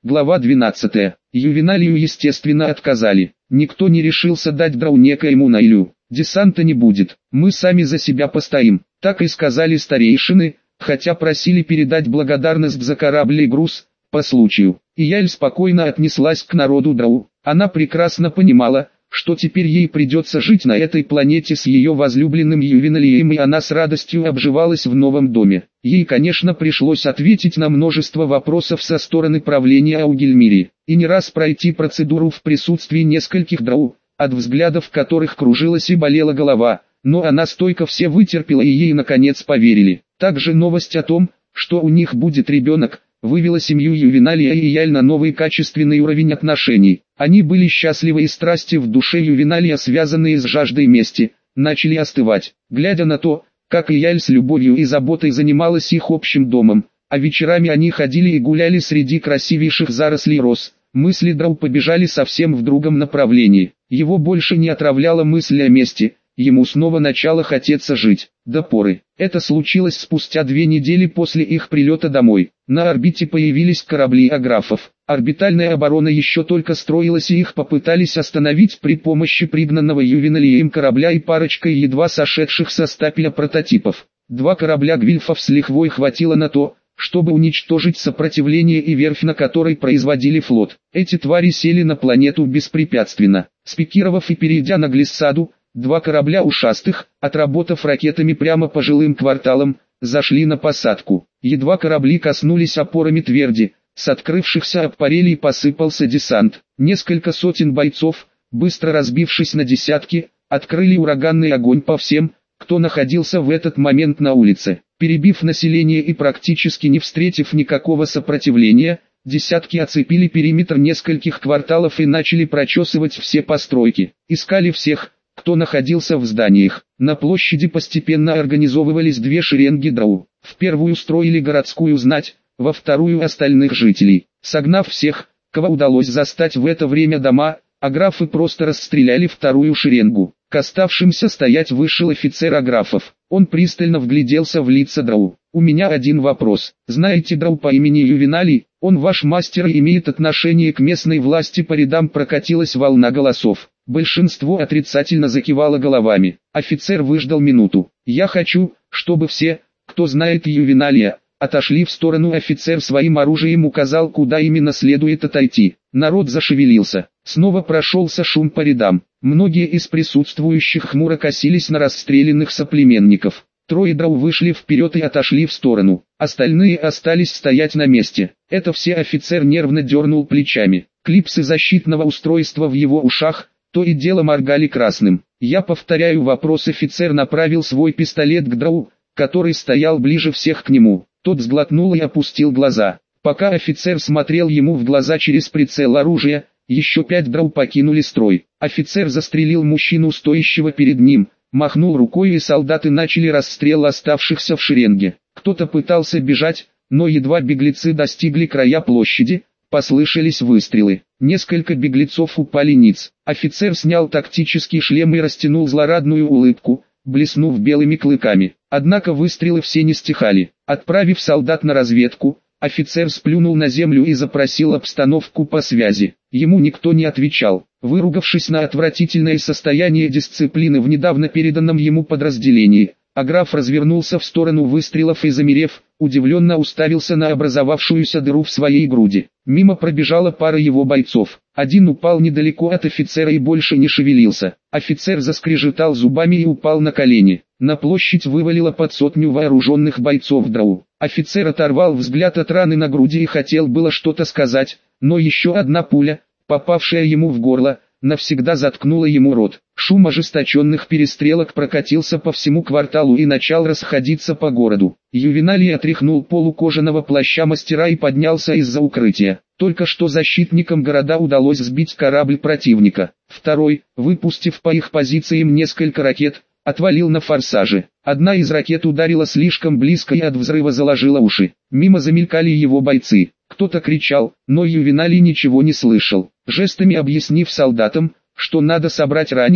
Глава 12. Ювеналию естественно отказали. Никто не решился дать драу некоему Наилю. Десанта не будет, мы сами за себя постоим. Так и сказали старейшины, хотя просили передать благодарность за корабль и груз, по случаю. Ияль спокойно отнеслась к народу драу. Она прекрасно понимала, что теперь ей придется жить на этой планете с ее возлюбленным Ювеналием, и она с радостью обживалась в новом доме. Ей, конечно, пришлось ответить на множество вопросов со стороны правления Аугельмири, и не раз пройти процедуру в присутствии нескольких драу, от взглядов которых кружилась и болела голова, но она стойко все вытерпела, и ей наконец поверили. Также новость о том, что у них будет ребенок, вывела семью Ювеналия и Ияль на новый качественный уровень отношений. Они были счастливы, и страсти в душе Ювеналия, связанные с жаждой мести, начали остывать. Глядя на то, как Ияль с любовью и заботой занималась их общим домом, а вечерами они ходили и гуляли среди красивейших зарослей роз, мысли драу побежали совсем в другом направлении. Его больше не отравляла мысль о мести, ему снова начало хотеться жить, до поры. Это случилось спустя 2 недели после их прилета домой. На орбите появились корабли аграфов. Орбитальная оборона еще только строилась, и их попытались остановить при помощи пригнанного Ювеналием корабля и парочкой едва сошедших со стапеля прототипов. 2 корабля гвильфов с лихвой хватило на то, чтобы уничтожить сопротивление и верфь, на которой производили флот. Эти твари сели на планету беспрепятственно. Спикировав и перейдя на глиссаду, 2 корабля ушастых, отработав ракетами прямо по жилым кварталам, зашли на посадку. Едва корабли коснулись опорами тверди, с открывшихся аппарелей посыпался десант. Несколько сотен бойцов, быстро разбившись на десятки, открыли ураганный огонь по всем, кто находился в этот момент на улице. Перебив население и практически не встретив никакого сопротивления, десятки оцепили периметр нескольких кварталов и начали прочесывать все постройки. Искали всех, кто находился в зданиях. На площади постепенно организовывались 2 шеренги драу. В первую строили городскую знать, во вторую остальных жителей. Согнав всех, кого удалось застать в это время дома, аграфы просто расстреляли вторую шеренгу. К оставшимся стоять вышел офицер аграфов. Он пристально вгляделся в лица драу. «У меня один вопрос. Знаете драу по имени Ювеналий? Он ваш мастер и имеет отношение к местной власти?» По рядам прокатилась волна голосов. Большинство отрицательно закивало головами. Офицер выждал минуту. «Я хочу, чтобы все, кто знает Ювеналия, отошли в сторону». Офицер своим оружием указал, куда именно следует отойти. Народ зашевелился. Снова прошелся шум по рядам. Многие из присутствующих хмуро косились на расстрелянных соплеменников. 3 драу вышли вперед и отошли в сторону. Остальные остались стоять на месте. «Это все?» Офицер нервно дернул плечами. Клипсы защитного устройства в его ушах то и дело моргали красным. «Я повторяю вопрос». Офицер направил свой пистолет к драу, который стоял ближе всех к нему. Тот сглотнул и опустил глаза. Пока офицер смотрел ему в глаза через прицел оружия, еще 5 драу покинули строй. Офицер застрелил мужчину, стоящего перед ним, махнул рукой, и солдаты начали расстрел оставшихся в шеренге. Кто-то пытался бежать, но едва беглецы достигли края площади, послышались выстрелы. Несколько беглецов упали ниц. Офицер снял тактический шлем и растянул злорадную улыбку, блеснув белыми клыками. Однако выстрелы все не стихали. Отправив солдат на разведку, офицер сплюнул на землю и запросил обстановку по связи. Ему никто не отвечал. Выругавшись на отвратительное состояние дисциплины в недавно переданном ему подразделении, аграф развернулся в сторону выстрелов и, замерев, удивленно уставился на образовавшуюся дыру в своей груди. Мимо пробежала пара его бойцов. Один упал недалеко от офицера и больше не шевелился. Офицер заскрежетал зубами и упал на колени. На площадь вывалило под 100 вооруженных бойцов драу. Офицер оторвал взгляд от раны на груди и хотел было что-то сказать, но еще одна пуля, попавшая ему в горло, навсегда заткнула ему рот. Шум ожесточенных перестрелок прокатился по всему кварталу и начал расходиться по городу. Ювеналий отряхнул полу кожаного плаща мастера и поднялся из-за укрытия. Только что защитникам города удалось сбить корабль противника. Второй, выпустив по их позициям несколько ракет, отвалил на форсаже. Одна из ракет ударила слишком близко и от взрыва заложила уши. Мимо замелькали его бойцы. Кто-то кричал, но Ювеналий ничего не слышал. Жестами объяснив солдатам, что надо собрать раненых,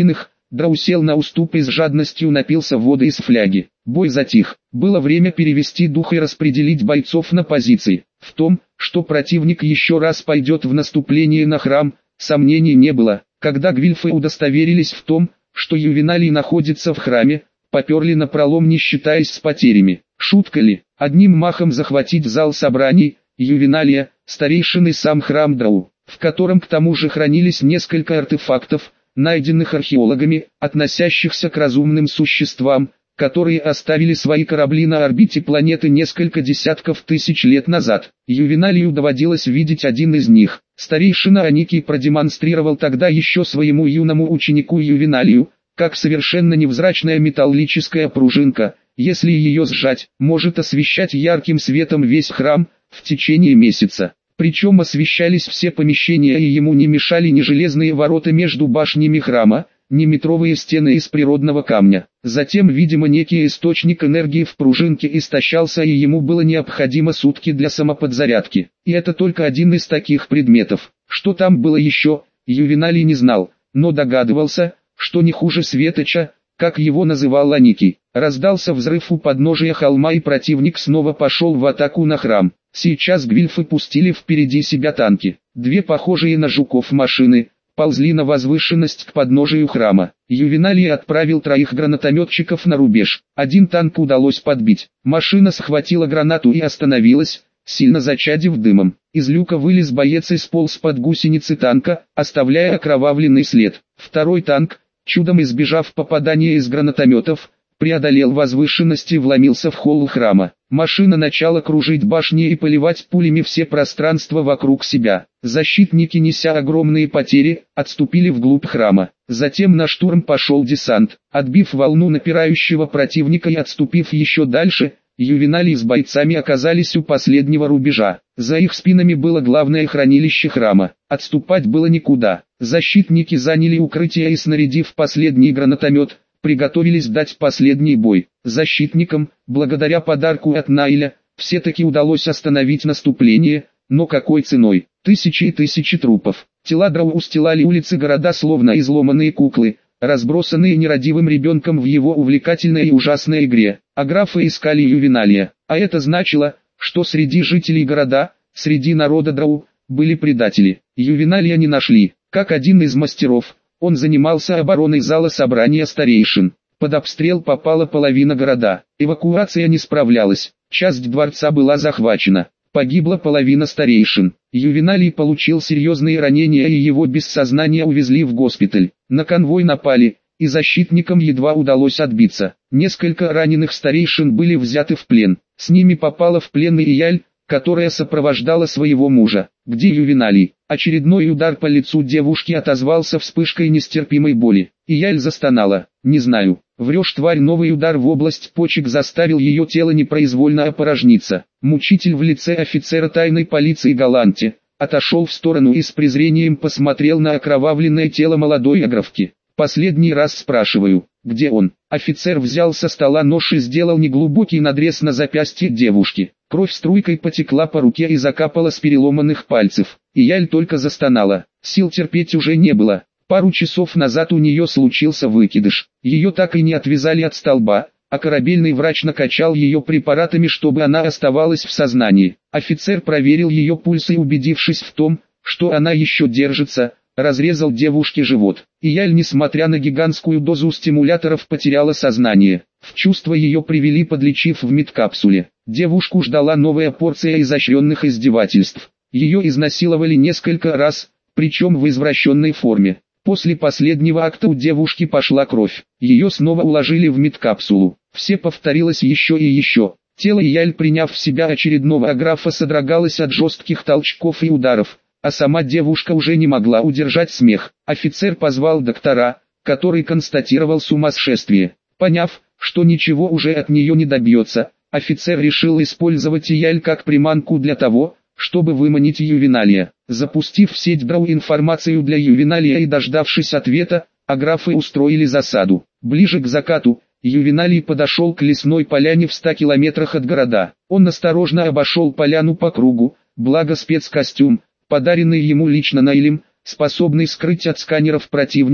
Драу сел на уступ и с жадностью напился воды из фляги. Бой затих. Было время перевести дух и распределить бойцов на позиции. В том, что противник еще раз пойдет в наступление на храм, сомнений не было. Когда гвильфы удостоверились в том, что Ювеналий находится в храме, поперли напролом, не считаясь с потерями. Шутка ли, одним махом захватить зал собраний, Ювеналия, старейшины сам храм Драу, в котором к тому же хранились несколько артефактов, найденных археологами, относящихся к разумным существам, которые оставили свои корабли на орбите планеты несколько десятков тысяч лет назад. Ювеналию доводилось видеть один из них. Старейшина Аникий продемонстрировал тогда еще своему юному ученику Ювеналию, как совершенно невзрачная металлическая пружинка, если ее сжать, может освещать ярким светом весь храм в течение месяца. Причем освещались все помещения, и ему не мешали ни железные ворота между башнями храма, ни метровые стены из природного камня. Затем, видимо, некий источник энергии в пружинке истощался, и ему было необходимо сутки для самоподзарядки. И это только один из таких предметов. Что там было еще, Ювеналий не знал, но догадывался, что не хуже светоча, как его называл Аникий. Раздался взрыв у подножия холма, и противник снова пошел в атаку на храм. Сейчас гвильфы пустили впереди себя танки. Две похожие на жуков машины ползли на возвышенность к подножию храма. Ювеналий отправил 3 гранатометчиков на рубеж. Один танк удалось подбить. Машина схватила гранату и остановилась, сильно зачадив дымом. Из люка вылез боец и сполз под гусеницы танка, оставляя окровавленный след. Второй танк, чудом избежав попадания из гранатометов, преодолел возвышенность и вломился в холл храма. Машина начала кружить башни и поливать пулями все пространства вокруг себя. Защитники, неся огромные потери, отступили вглубь храма. Затем на штурм пошел десант. Отбив волну напирающего противника и отступив еще дальше, Ювеналий с бойцами оказались у последнего рубежа. За их спинами было главное хранилище храма. Отступать было никуда. Защитники заняли укрытие и, снарядив последний гранатомет, приготовились дать последний бой. Защитникам, благодаря подарку от Найля, все-таки удалось остановить наступление, но какой ценой? Тысячи и тысячи трупов. Тела Драу устилали улицы города словно изломанные куклы, разбросанные нерадивым ребенком в его увлекательной и ужасной игре. А графы искали Ювеналия, а это значило, что среди жителей города, среди народа Драу, были предатели. Ювеналия не нашли. Как один из мастеров, он занимался обороной зала собрания старейшин. Под обстрел попала половина города. Эвакуация не справлялась. Часть дворца была захвачена. Погибла половина старейшин. Ювеналий получил серьезные ранения, и его без сознания увезли в госпиталь. На конвой напали, и защитникам едва удалось отбиться. Несколько раненых старейшин были взяты в плен. С ними попала в плен и Ияль, которая сопровождала своего мужа. Где Ювеналий? Очередной удар по лицу девушки отозвался вспышкой нестерпимой боли. Ияль застонала. «Не знаю. Врешь, тварь». Новый удар в область почек заставил ее тело непроизвольно опорожниться. Мучитель в лице офицера тайной полиции Галанти отошел в сторону и с презрением посмотрел на окровавленное тело молодой аграфки. «Последний раз спрашиваю, где он?» Офицер взял со стола нож и сделал неглубокий надрез на запястье девушки. Кровь струйкой потекла по руке и закапала с переломанных пальцев. Ияль только застонала. Сил терпеть уже не было. Пару часов назад у нее случился выкидыш. Ее так и не отвязали от столба, а корабельный врач накачал ее препаратами, чтобы она оставалась в сознании. Офицер проверил ее пульс и, убедившись в том, что она еще держится, разрезал девушке живот. Ияль, несмотря на гигантскую дозу стимуляторов, потеряла сознание. В чувство ее привели, подлечив в медкапсуле. Девушку ждала новая порция изощренных издевательств. Ее изнасиловали несколько раз, причем в извращенной форме. После последнего акта у девушки пошла кровь. Ее снова уложили в медкапсулу. Все повторилось еще и еще. Тело Ияль, приняв в себя очередного аграфа, содрогалось от жестких толчков и ударов, а сама девушка уже не могла удержать смех. Офицер позвал доктора, который констатировал сумасшествие. Поняв, что ничего уже от нее не добьется, офицер решил использовать Ияль как приманку для того, чтобы выманить Ювеналия. Запустив в сеть Драу информацию для Ювеналия и дождавшись ответа, аграфы устроили засаду. Ближе к закату, Ювеналий подошел к лесной поляне в 100 километрах от города. Он осторожно обошел поляну по кругу, благо спецкостюм, подаренный ему лично Найлем, способный скрыть от сканеров противника,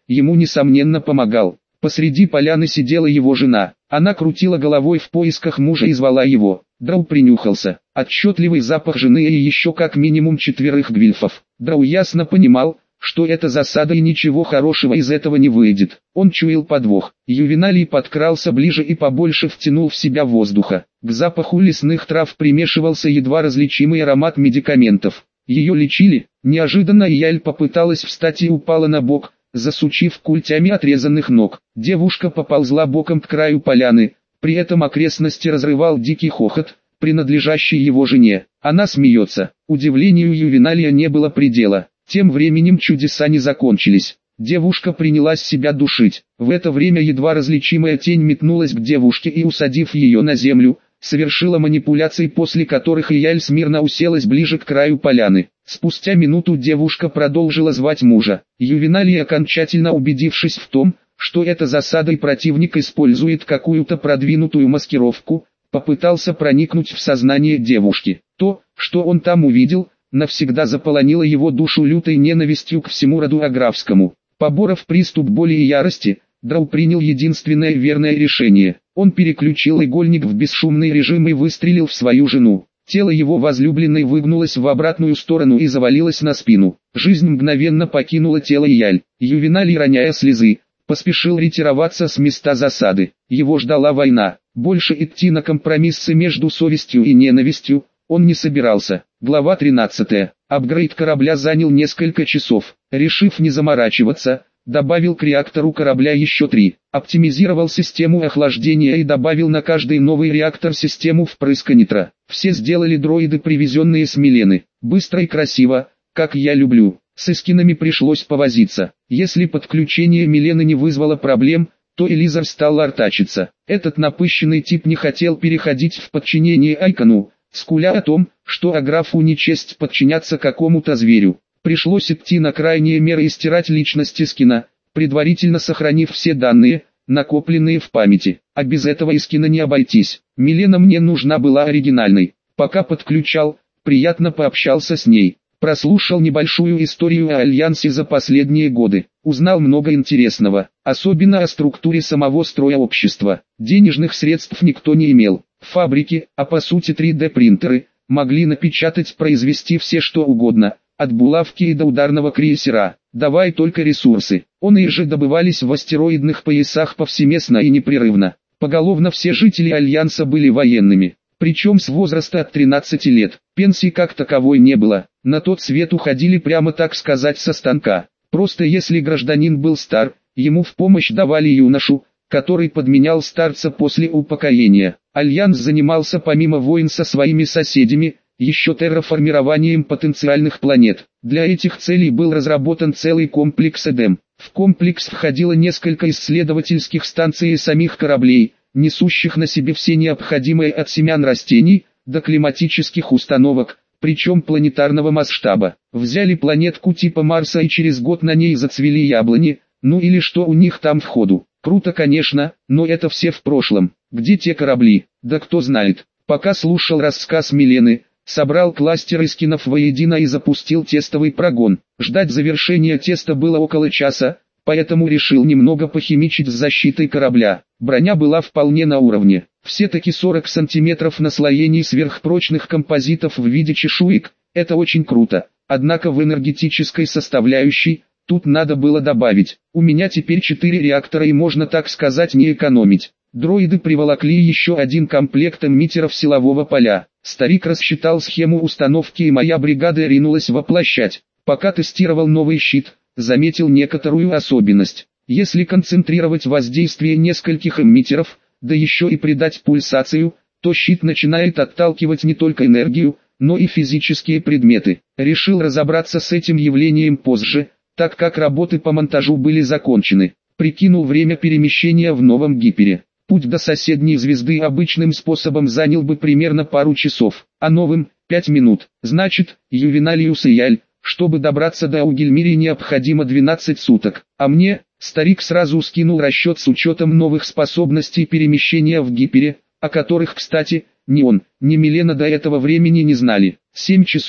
ему несомненно помогал. Посреди поляны сидела его жена. Она крутила головой в поисках мужа и звала его. Драу принюхался. Отчетливый запах жены и еще как минимум 4 гвильфов. Драу ясно понимал, что это засада и ничего хорошего из этого не выйдет. Он чуял подвох. Ювеналий подкрался ближе и побольше втянул в себя воздуха. К запаху лесных трав примешивался едва различимый аромат медикаментов. Ее лечили. Неожиданно Ияль попыталась встать и упала на бок, засучив культями отрезанных ног. Девушка поползла боком к краю поляны, при этом окрестности разрывал дикий хохот, принадлежащий его жене. Она смеется. Удивлению Ювеналия не было предела. Тем временем чудеса не закончились. Девушка принялась себя душить. В это время едва различимая тень метнулась к девушке и, усадив ее на землю, совершила манипуляции, после которых Ияль смирно уселась ближе к краю поляны. Спустя минуту девушка продолжила звать мужа. Ювеналий, окончательно убедившись в том, что это засада и противник использует какую-то продвинутую маскировку, попытался проникнуть в сознание девушки. То, что он там увидел, навсегда заполонило его душу лютой ненавистью к всему роду Аграфскому. Поборов приступ боли и ярости, Драу принял единственное верное решение. Он переключил игольник в бесшумный режим и выстрелил в свою жену. Тело его возлюбленной выгнулось в обратную сторону и завалилось на спину. Жизнь мгновенно покинула тело Ияль. Ювеналий, роняя слезы, поспешил ретироваться с места засады. Его ждала война. Больше идти на компромиссы между совестью и ненавистью он не собирался. Глава 13. Апгрейд корабля занял несколько часов. Решив не заморачиваться, добавил к реактору корабля еще 3. Оптимизировал систему охлаждения и добавил на каждый новый реактор систему впрыска нитро. Все сделали дроиды, привезенные с Милены. Быстро и красиво, как я люблю. С эскинами пришлось повозиться. Если подключение Милены не вызвало проблем, то Элизар стал артачиться. Этот напыщенный тип не хотел переходить в подчинение Айкону, скуля о том, что Аграфу нечесть подчиняться какому-то зверю. Пришлось идти на крайние меры и стирать личность Искина, предварительно сохранив все данные, накопленные в памяти. А без этого Искина не обойтись. Милена мне нужна была оригинальной. Пока подключал, приятно пообщался с ней. Прослушал небольшую историю о Альянсе за последние годы. Узнал много интересного, особенно о структуре самого строя общества. Денежных средств никто не имел. Фабрики, а по сути 3D-принтеры, могли напечатать, произвести все что угодно, от булавки и до ударного крейсера. Давай только ресурсы. Они же добывались в астероидных поясах повсеместно и непрерывно. Поголовно все жители Альянса были военными, причем с возраста от 13 лет. Пенсии как таковой не было, на тот свет уходили прямо так сказать со станка. Просто если гражданин был стар, ему в помощь давали юношу, который подменял старца после упокоения. Альянс занимался помимо войн со своими соседями, еще терраформированием потенциальных планет. Для этих целей был разработан целый комплекс Эдем. В комплекс входило несколько исследовательских станций и самих кораблей, несущих на себе все необходимые от семян растений до климатических установок, причем планетарного масштаба. Взяли планетку типа Марса и через год на ней зацвели яблони, ну или что у них там в ходу. Круто, конечно, но это все в прошлом. Где те корабли? Да кто знает. Пока слушал рассказ Милены, собрал кластер эскинов воедино и запустил тестовый прогон. Ждать завершения теста было около часа, поэтому решил немного похимичить с защитой корабля. Броня была вполне на уровне. Все-таки 40 сантиметров наслоений сверхпрочных композитов в виде чешуек, это очень круто. Однако в энергетической составляющей, тут надо было добавить. У меня теперь 4 реактора и можно так сказать не экономить. Дроиды приволокли еще один комплект эмиттеров силового поля. Старик рассчитал схему установки и моя бригада ринулась воплощать. Пока тестировал новый щит, заметил некоторую особенность. Если концентрировать воздействие нескольких эмиттеров, да еще и придать пульсацию, то щит начинает отталкивать не только энергию, но и физические предметы. Решил разобраться с этим явлением позже, так как работы по монтажу были закончены. Прикинул время перемещения в новом гипере. Путь до соседней звезды обычным способом занял бы примерно пару часов, а новым – 5 минут. Значит, Ювеналиус и Ияль, чтобы добраться до Аугельмири, необходимо 12 суток. А мне, старик сразу скинул расчет с учетом новых способностей перемещения в гипере, о которых, кстати, ни он, ни Милена до этого времени не знали. 7 часов,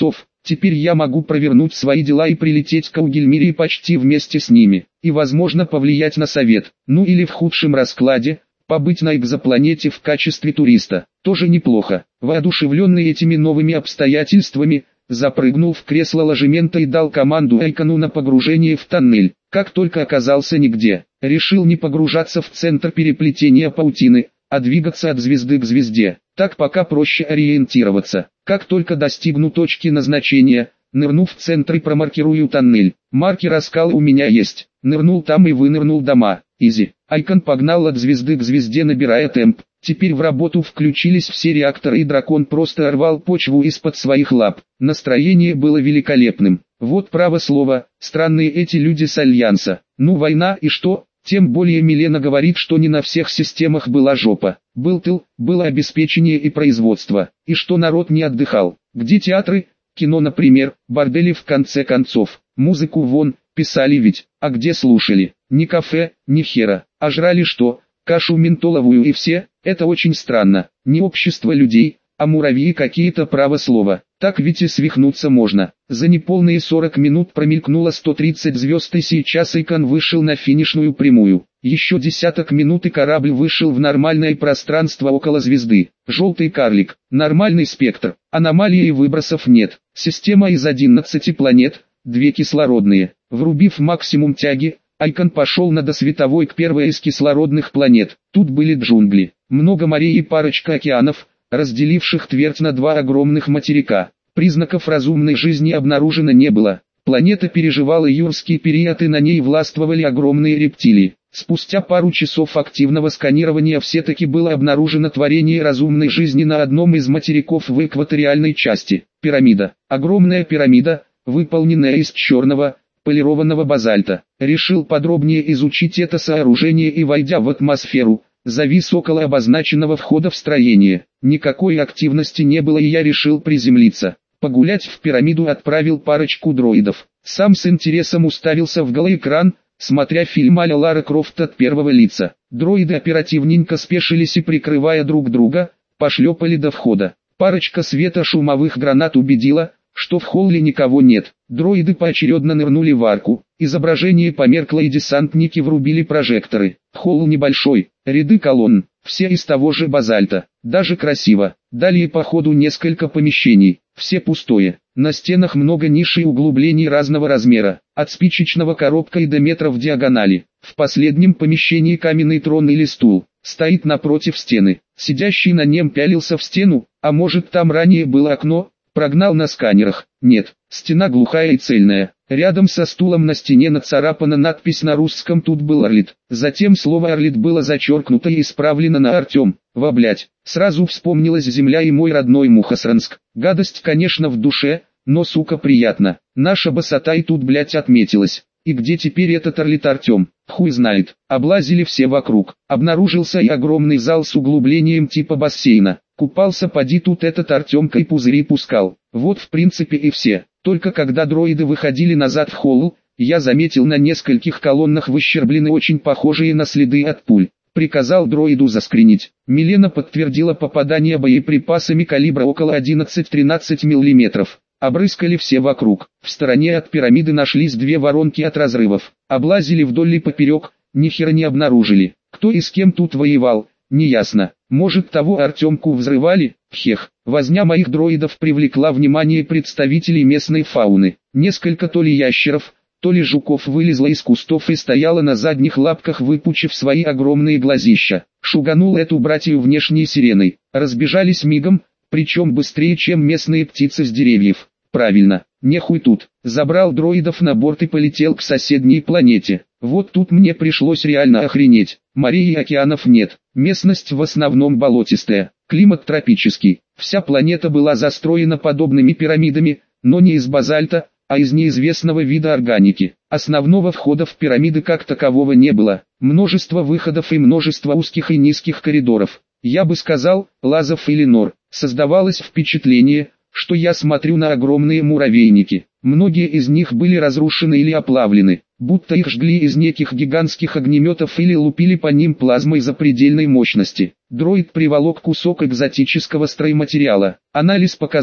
Теперь я могу провернуть свои дела и прилететь к Аугельмире почти вместе с ними, и возможно повлиять на совет, ну или в худшем раскладе, побыть на экзопланете в качестве туриста, тоже неплохо. Воодушевленный этими новыми обстоятельствами, запрыгнул в кресло ложемента и дал команду Айкону на погружение в тоннель. Как только оказался нигде, решил не погружаться в центр переплетения паутины, а двигаться от звезды к звезде. Так пока проще ориентироваться. Как только достигну точки назначения, нырну в центр и промаркирую тоннель. Маркер скалы у меня есть. Нырнул там и вынырнул дома. Изи. Айкон погнал от звезды к звезде, набирая темп. Теперь в работу включились все реакторы, и дракон просто рвал почву из-под своих лап. Настроение было великолепным. Вот право слово, странные эти люди с Альянса. Ну война и что? Тем более Милена говорит, что не на всех системах была жопа. Был тыл, было обеспечение и производство. И что народ не отдыхал. Где театры, кино, например, бордели в конце концов. Музыку вон, писали ведь, а где слушали? Ни кафе, ни хера. А жрали что? Кашу ментоловую и все? Это очень странно. Не общество людей, а муравьи какие-то, право слова. Так ведь и свихнуться можно. За неполные 40 минут промелькнуло 130 звезд, и сейчас Айкон вышел на финишную прямую. Еще десяток минут и корабль вышел в нормальное пространство около звезды. Желтый карлик, нормальный спектр, аномалий и выбросов нет. Система из 11 планет, 2 кислородные. Врубив максимум тяги, Айкон пошел на досветовой к первой из кислородных планет. Тут были джунгли, много морей и парочка океанов, разделивших твердь на 2 огромных материка. Признаков разумной жизни обнаружено не было. Планета переживала юрский период, и на ней властвовали огромные рептилии. Спустя пару часов активного сканирования все-таки было обнаружено творение разумной жизни на одном из материков в экваториальной части. Пирамида. Огромная пирамида, выполненная из черного, полированного базальта. Решил подробнее изучить это сооружение и, войдя в атмосферу, завис около обозначенного входа в строение. Никакой активности не было, и я решил приземлиться. Погулять в пирамиду отправил парочку дроидов. Сам с интересом уставился в голоэкран, смотря фильм а-ля Лара Крофт от первого лица. Дроиды оперативненько спешились и, прикрывая друг друга, пошлепали до входа. Парочка светошумовых гранат убедила, что в холле никого нет. Дроиды поочередно нырнули в арку. Изображение померкло, и десантники врубили прожекторы. Холл небольшой, ряды колонн, все из того же базальта. Даже красиво. Далее по ходу несколько помещений, все пустое. На стенах много ниш и углублений разного размера, от спичечного коробка и до метра в диагонали. В последнем помещении каменный трон или стул стоит напротив стены. Сидящий на нем пялился в стену, а может там ранее было окно? Прогнал на сканерах. Нет, стена глухая и цельная. Рядом со стулом на стене нацарапана надпись на русском «Тут был Орлит». Затем слово «Орлит» было зачеркнуто и исправлено на «Артем». Во блять, сразу вспомнилась земля и мой родной Мухосранск. Гадость, конечно, в душе, но сука приятно. Наша босота и тут, блять, отметилась. И где теперь этот Орлит Артем? Хуй знает. Облазили все вокруг. Обнаружился и огромный зал с углублением типа бассейна. Купался поди тут этот Артемка и пузыри пускал. Вот в принципе и все. Только когда дроиды выходили назад в холл, я заметил на нескольких колоннах выщерблены, очень похожие на следы от пуль. Приказал дроиду заскринить. Милена подтвердила попадание боеприпасами калибра около 11-13 мм. Обрыскали все вокруг. В стороне от пирамиды нашлись 2 воронки от разрывов. Облазили вдоль и поперек, ни хера не обнаружили. Кто и с кем тут воевал, неясно. Может, того Артемку взрывали? Хех. Возня моих дроидов привлекла внимание представителей местной фауны. Несколько то ли ящеров, то ли жуков вылезла из кустов и стояла на задних лапках, выпучив свои огромные глазища. Шуганул эту братью внешней сиреной. Разбежались мигом, причем быстрее, чем местные птицы с деревьев. Правильно, нехуй тут. Забрал дроидов на борт и полетел к соседней планете. Вот тут мне пришлось реально охренеть. Морей и океанов нет. Местность в основном болотистая. Климат тропический. Вся планета была застроена подобными пирамидами, но не из базальта, а из неизвестного вида органики. Основного входа в пирамиды как такового не было. Множество выходов и множество узких и низких коридоров. Я бы сказал, лазов или нор. Создавалось впечатление, что я смотрю на огромные муравейники. Многие из них были разрушены или оплавлены, будто их жгли из неких гигантских огнеметов или лупили по ним плазмой запредельной мощности. Дроид приволок кусок экзотического стройматериала. Анализ показал,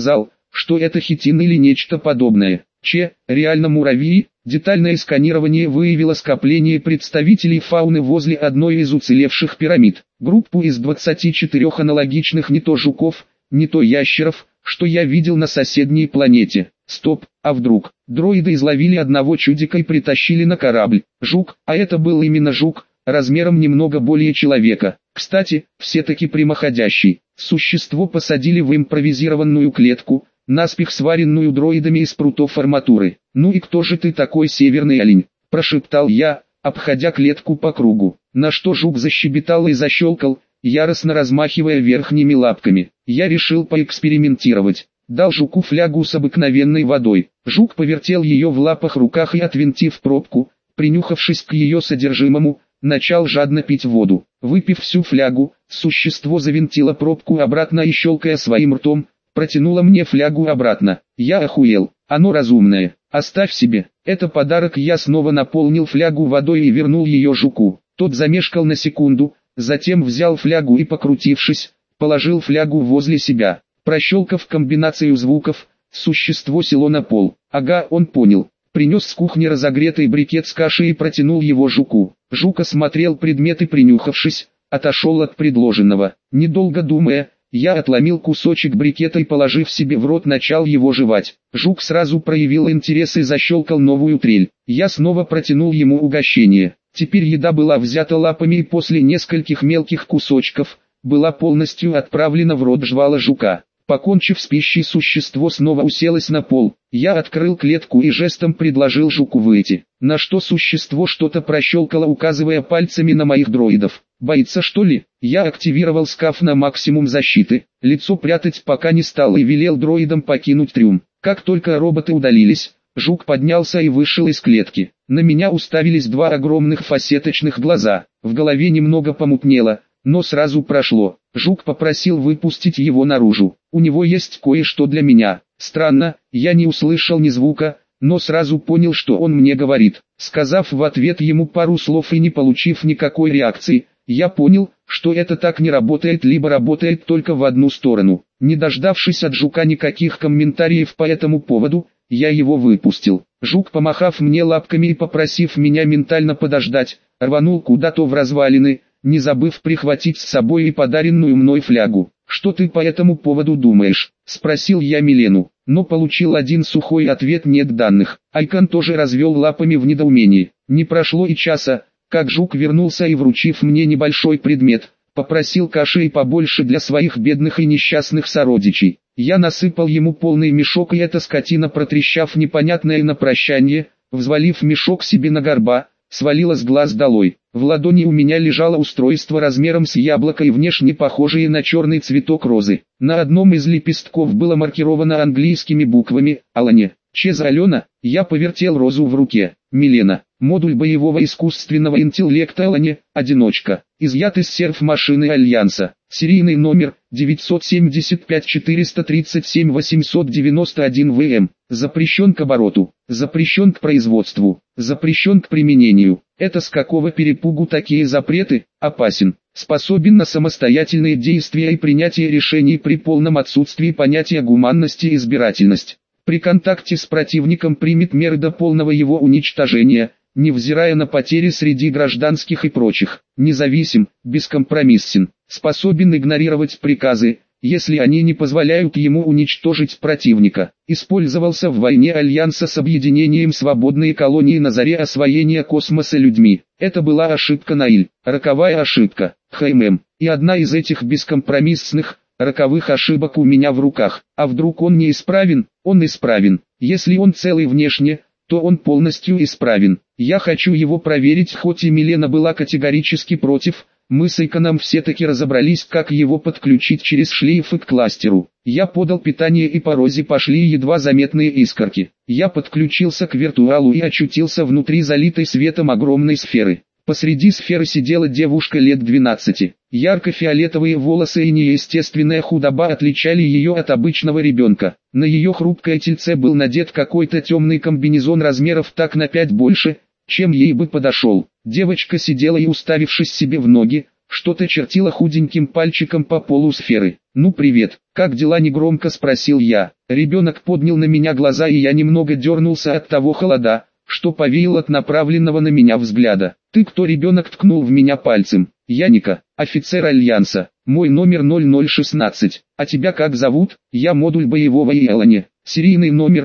что это хитин или нечто подобное. Реально муравьи. Детальное сканирование выявило скопление представителей фауны возле одной из уцелевших пирамид. Группу из 24 аналогичных не то жуков, не то ящеров, что я видел на соседней планете. Стоп, а вдруг? Дроиды изловили одного чудика и притащили на корабль. Жук, а это был именно жук, размером немного более человека. Кстати, все-таки прямоходящий. Существо посадили в импровизированную клетку, наспех сваренную дроидами из прутов арматуры. «Ну и кто же ты такой, северный олень?» – прошептал я, обходя клетку по кругу. На что жук защебетал и защелкал, яростно размахивая верхними лапками. Я решил поэкспериментировать. Дал жуку флягу с обыкновенной водой. Жук повертел ее в лапах руках и, отвинтив пробку, принюхавшись к ее содержимому, начал жадно пить воду. Выпив всю флягу, существо завинтило пробку обратно и, щелкая своим ртом, протянуло мне флягу обратно. Я охуел. Оно разумное. Оставь себе. Это подарок. Я снова наполнил флягу водой и вернул ее жуку. Тот замешкал на секунду, затем взял флягу и, покрутившись, положил флягу возле себя. Прощелкав комбинацию звуков, существо село на пол. Ага, он понял. Принес с кухни разогретый брикет с кашей и протянул его жуку. Жук осмотрел предмет и, принюхавшись, отошел от предложенного. Недолго думая, я отломил кусочек брикета и, положив себе в рот, начал его жевать. Жук сразу проявил интерес и защелкал новую трель. Я снова протянул ему угощение. Теперь еда была взята лапами и после нескольких мелких кусочков была полностью отправлена в рот жвала жука. Покончив с пищей, существо снова уселось на пол. Я открыл клетку и жестом предложил жуку выйти. На что существо что-то прощелкало, указывая пальцами на моих дроидов. Боится, что ли? Я активировал скаф на максимум защиты. Лицо прятать пока не стал и велел дроидам покинуть трюм. Как только роботы удалились, жук поднялся и вышел из клетки. На меня уставились два огромных фасеточных глаза. В голове немного помутнело, но сразу прошло. Жук попросил выпустить его наружу. У него есть кое-что для меня. Странно, я не услышал ни звука, но сразу понял, что он мне говорит. Сказав в ответ ему пару слов и не получив никакой реакции, я понял, что это так не работает, либо работает только в одну сторону. Не дождавшись от жука никаких комментариев по этому поводу, я его выпустил. Жук, помахав мне лапками и попросив меня ментально подождать, рванул куда-то в развалины, не забыв прихватить с собой и подаренную мной флягу. «Что ты по этому поводу думаешь?» – спросил я Милену, но получил один сухой ответ: нет данных. Айкон тоже развел лапами в недоумении. Не прошло и часа, как жук вернулся и, вручив мне небольшой предмет, попросил каши и побольше для своих бедных и несчастных сородичей. Я насыпал ему полный мешок, и эта скотина, протрещав непонятное на прощание, взвалив мешок себе на горба, свалила с глаз долой. В ладони у меня лежало устройство размером с яблоко и внешне похожее на черный цветок розы. На одном из лепестков было маркировано английскими буквами «Алане». «Чеза Алена». Я повертел розу в руке. «Милена. Модуль боевого искусственного интеллекта Алане, одиночка. Изъят из серф-машины Альянса. Серийный номер 975-437-891 ВМ. Запрещен к обороту. Запрещен к производству. Запрещен к применению». Это с какого перепугу такие запреты? Опасен. Способен на самостоятельные действия и принятие решений при полном отсутствии понятия гуманности и избирательность. При контакте с противником примет меры до полного его уничтожения, невзирая на потери среди гражданских и прочих. Независим, бескомпромиссен, способен игнорировать приказы, если они не позволяют ему уничтожить противника. Использовался в войне Альянса с объединением свободной колонии на заре освоения космоса людьми. Это была ошибка Наиль, роковая ошибка, ХММ. И одна из этих бескомпромиссных, роковых ошибок у меня в руках. А вдруг он неисправен? Он исправен. Если он целый внешне, то он полностью исправен. Я хочу его проверить, хоть и Милена была категорически против. Мы с Айконом все-таки разобрались, как его подключить через шлейфы к кластеру. Я подал питание, и по розе пошли едва заметные искорки. Я подключился к виртуалу и очутился внутри залитой светом огромной сферы. Посреди сферы сидела девушка лет 12. Ярко-фиолетовые волосы и неестественная худоба отличали ее от обычного ребенка. На ее хрупкое тельце был надет какой-то темный комбинезон размеров так на 5 больше, чем ей бы подошел. Девочка сидела и, уставившись себе в ноги, что-то чертила худеньким пальчиком по полу сферы. «Ну привет, как дела?» — негромко спросил я. Ребенок поднял на меня глаза, и я немного дернулся от того холода, что повеял от направленного на меня взгляда. «Ты кто?» — ребенок ткнул в меня пальцем. «Я Ника, офицер Альянса. Мой номер 0016. А тебя как зовут?» «Я модуль боевого Иелани. Серийный номер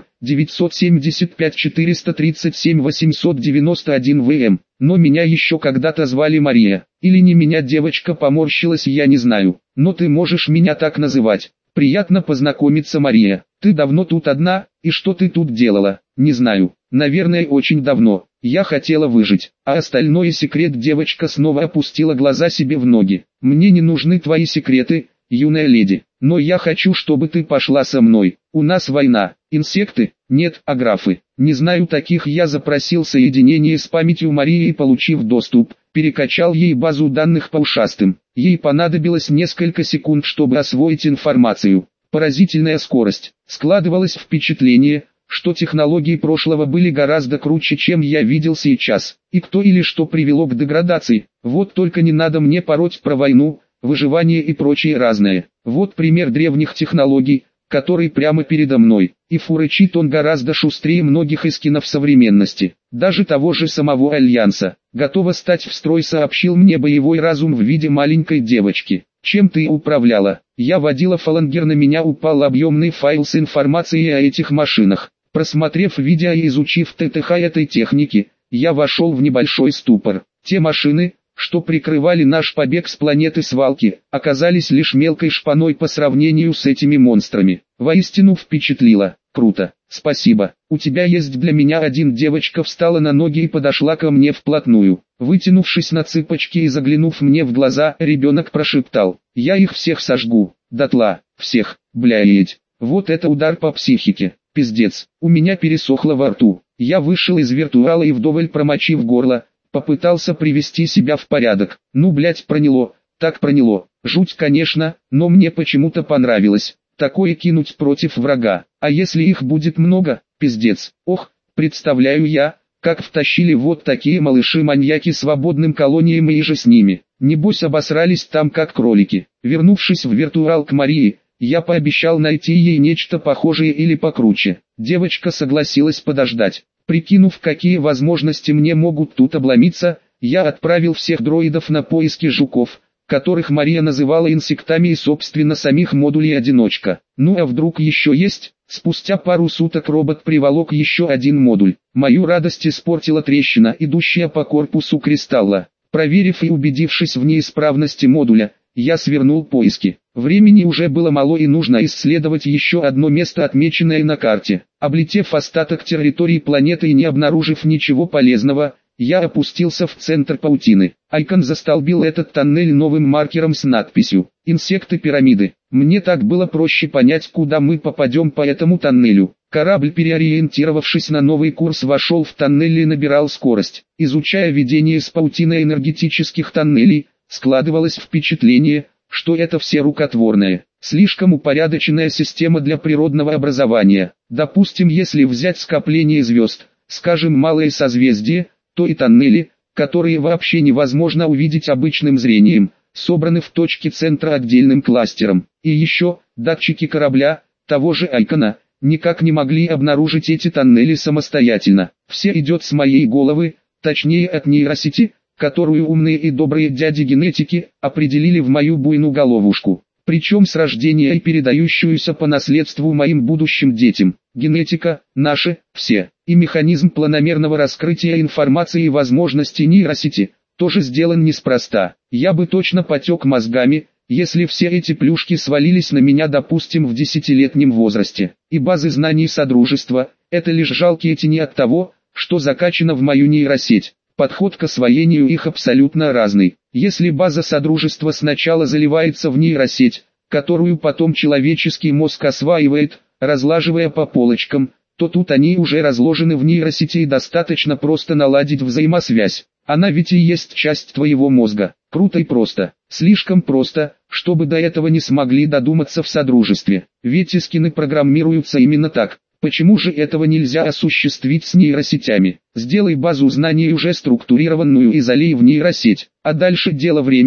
975-437-891 ВМ. Но меня еще когда-то звали Мария. Или не меня?» Девочка поморщилась. «Я не знаю. Но ты можешь меня так называть. Приятно познакомиться, Мария. Ты давно тут одна, и что ты тут делала?» «Не знаю. Наверное, очень давно. Я хотела выжить, а остальное секрет». Девочка снова опустила глаза себе в ноги. «Мне не нужны твои секреты, юная леди. Но я хочу, чтобы ты пошла со мной. У нас война. Инсекты? Нет, аграфы. Не знаю таких». Я запросил соединение с памятью Марии и, получив доступ, перекачал ей базу данных по ушастым. Ей понадобилось несколько секунд, чтобы освоить информацию. Поразительная скорость. Складывалось впечатление, что технологии прошлого были гораздо круче, чем я видел сейчас. И кто или что привело к деградации? Вот только не надо мне пороть про войну, выживание и прочее разное. Вот пример древних технологий, который прямо передо мной. И фурычит он гораздо шустрее многих эскинов современности. Даже того же самого Альянса. «Готова стать в строй», — сообщил мне боевой разум в виде маленькой девочки. «Чем ты управляла?» Я водила фалангер, на меня упал объемный файл с информацией о этих машинах. Просмотрев видео и изучив ТТХ этой техники, я вошел в небольшой ступор. Те машины, что прикрывали наш побег с планеты свалки, оказались лишь мелкой шпаной по сравнению с этими монстрами. Воистину впечатлило. «Круто, спасибо. У тебя есть для меня один». Девочка встала на ноги и подошла ко мне вплотную. Вытянувшись на цыпочки и заглянув мне в глаза, ребенок прошептал: «Я их всех сожгу, дотла, всех, блядь». Вот это удар по психике. Пиздец. У меня пересохло во рту. Я вышел из виртуала и, вдоволь промочив горло, попытался привести себя в порядок. Ну блять, проняло, так проняло. Жуть, конечно, но мне почему-то понравилось. Такое кинуть против врага. А если их будет много? Пиздец. Ох, представляю я, как втащили вот такие малыши-маньяки свободным колониям и же с ними. Небось обосрались там как кролики. Вернувшись в виртуал к Марии, я пообещал найти ей нечто похожее или покруче. Девочка согласилась подождать. Прикинув, какие возможности мне могут тут обломиться, я отправил всех дроидов на поиски жуков, которых Мария называла инсектами, и собственно самих модулей-одиночка. Ну а вдруг еще есть? Спустя пару суток робот приволок еще один модуль. Мою радость испортила трещина, идущая по корпусу кристалла. Проверив и убедившись в неисправности модуля, я свернул поиски. Времени уже было мало, и нужно исследовать еще одно место, отмеченное на карте. Облетев остаток территории планеты и не обнаружив ничего полезного, я опустился в центр паутины. Айкон застолбил этот тоннель новым маркером с надписью «Инсекты-пирамиды». Мне так было проще понять, куда мы попадем по этому тоннелю. Корабль, переориентировавшись на новый курс, вошел в тоннель и набирал скорость. Изучая видение с паутиной энергетических тоннелей, складывалось впечатление, что это все рукотворная, слишком упорядоченная система для природного образования. Допустим, если взять скопление звезд, скажем, малое созвездие, то и тоннели, которые вообще невозможно увидеть обычным зрением, собраны в точке центра отдельным кластером. И еще, датчики корабля, того же Айкона, никак не могли обнаружить эти тоннели самостоятельно. Все идет с моей головы, точнее от нейросети, которую умные и добрые дяди генетики определили в мою буйную головушку. Причем с рождения и передающуюся по наследству моим будущим детям. Генетика, наши, все. И механизм планомерного раскрытия информации и возможностей нейросети, тоже сделан неспроста. Я бы точно потек мозгами, если все эти плюшки свалились на меня, допустим, в 10-летнем возрасте. И базы знаний Содружества – это лишь жалкие тени от того, что закачано в мою нейросеть. Подход к освоению их абсолютно разный. Если база Содружества сначала заливается в нейросеть, которую потом человеческий мозг осваивает, разлаживая по полочкам, то тут они уже разложены в нейросети, и достаточно просто наладить взаимосвязь. Она ведь и есть часть твоего мозга. Круто и просто. Слишком просто, чтобы до этого не смогли додуматься в Содружестве. Ведь эскины программируются именно так. Почему же этого нельзя осуществить с нейросетями? Сделай базу знаний уже структурированную и залей в нейросеть. А дальше дело времени,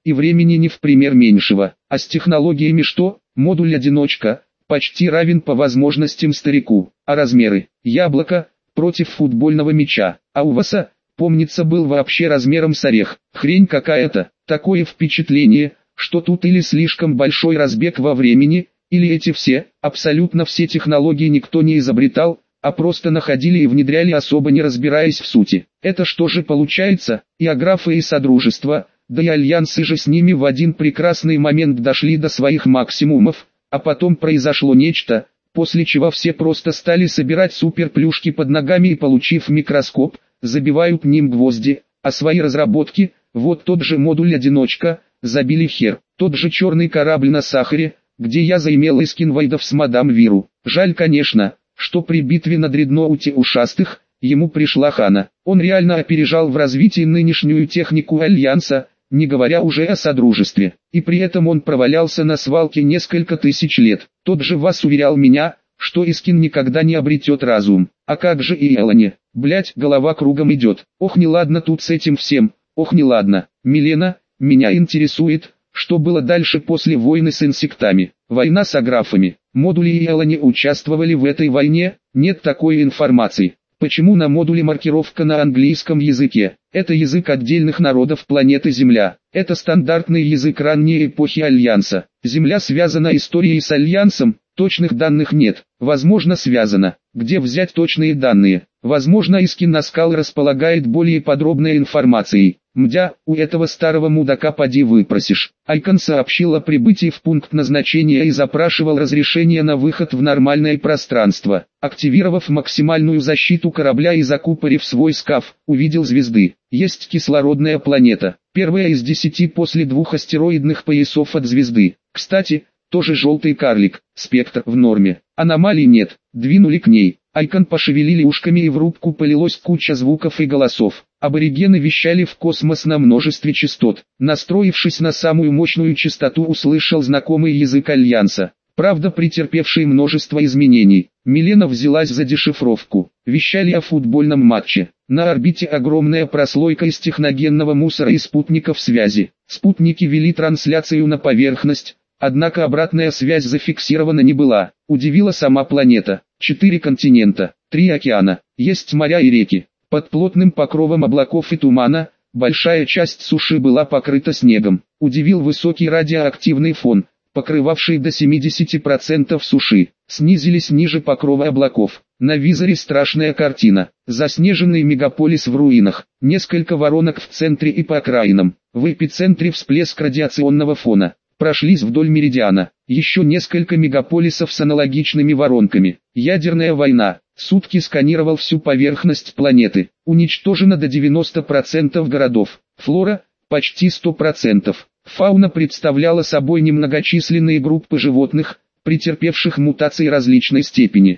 и времени не в пример меньшего. А с технологиями что? Модуль-одиночка, почти равен по возможностям старику. А размеры? Яблоко против футбольного мяча. А у вас, помнится, был вообще размером с орех. Хрень какая-то. Такое впечатление, что тут или слишком большой разбег во времени, или эти абсолютно все технологии никто не изобретал, а просто находили и внедряли, особо не разбираясь в сути. Это что же получается? И аграфы, и содружества, да и альянсы же с ними в один прекрасный момент дошли до своих максимумов, а потом произошло нечто, после чего все просто стали собирать суперплюшки под ногами и, получив микроскоп, забивают ним гвозди, а свои разработки, вот тот же модуль-одиночка, забили хер. Тот же черный корабль на Сахаре, где я заимел из кинвайдов с мадам Виру. Жаль, конечно, что при битве на дредноуте ушастых, ему пришла хана. Он реально опережал в развитии нынешнюю технику Альянса, не говоря уже о содружестве. И при этом он провалялся на свалке несколько тысяч лет. Тот же вас уверял меня, что Искин никогда не обретет разум. А как же и Элоне? Блять, голова кругом идет. Ох, не ладно тут с этим всем. Ох, не ладно. Милена, меня интересует, что было дальше после войны с инсектами. Война с аграфами. Модули и Элоне участвовали в этой войне? Нет такой информации. Почему на модуле маркировка на английском языке? Это язык отдельных народов планеты Земля. Это стандартный язык ранней эпохи Альянса. Земля связана историей с Альянсом? Точных данных нет. Возможно, связано. Где взять точные данные? Возможно, Искин Наскал располагает более подробной информацией. Мдя, у этого старого мудака поди выпросишь. Айкон сообщил о прибытии в пункт назначения и запрашивал разрешение на выход в нормальное пространство. Активировав максимальную защиту корабля и закупорив свой скаф, увидел звезды. Есть кислородная планета. Первая из 10 после 2 астероидных поясов от звезды. Кстати, тоже желтый карлик. Спектр в норме. Аномалий нет. Двинули к ней. Айкон пошевелили ушками, и в рубку полилась куча звуков и голосов. Аборигены вещали в космос на множестве частот. Настроившись на самую мощную частоту, услышал знакомый язык Альянса, правда претерпевший множество изменений. Милена взялась за дешифровку. Вещали о футбольном матче. На орбите огромная прослойка из техногенного мусора и спутников связи. Спутники вели трансляцию на поверхность, однако обратная связь зафиксирована не была. Удивила сама планета. 4 континента, 3 океана, есть моря и реки. Под плотным покровом облаков и тумана, большая часть суши была покрыта снегом. Удивил высокий радиоактивный фон, покрывавший до 70% суши. Снизились ниже покрова облаков. На визоре страшная картина. Заснеженный мегаполис в руинах. Несколько воронок в центре и по окраинам. В эпицентре всплеск радиационного фона. Прошлись вдоль меридиана. Еще несколько мегаполисов с аналогичными воронками. Ядерная война. Сутки сканировал всю поверхность планеты. Уничтожено до 90% городов. Флора – почти 100%. Фауна представляла собой немногочисленные группы животных, претерпевших мутации различной степени.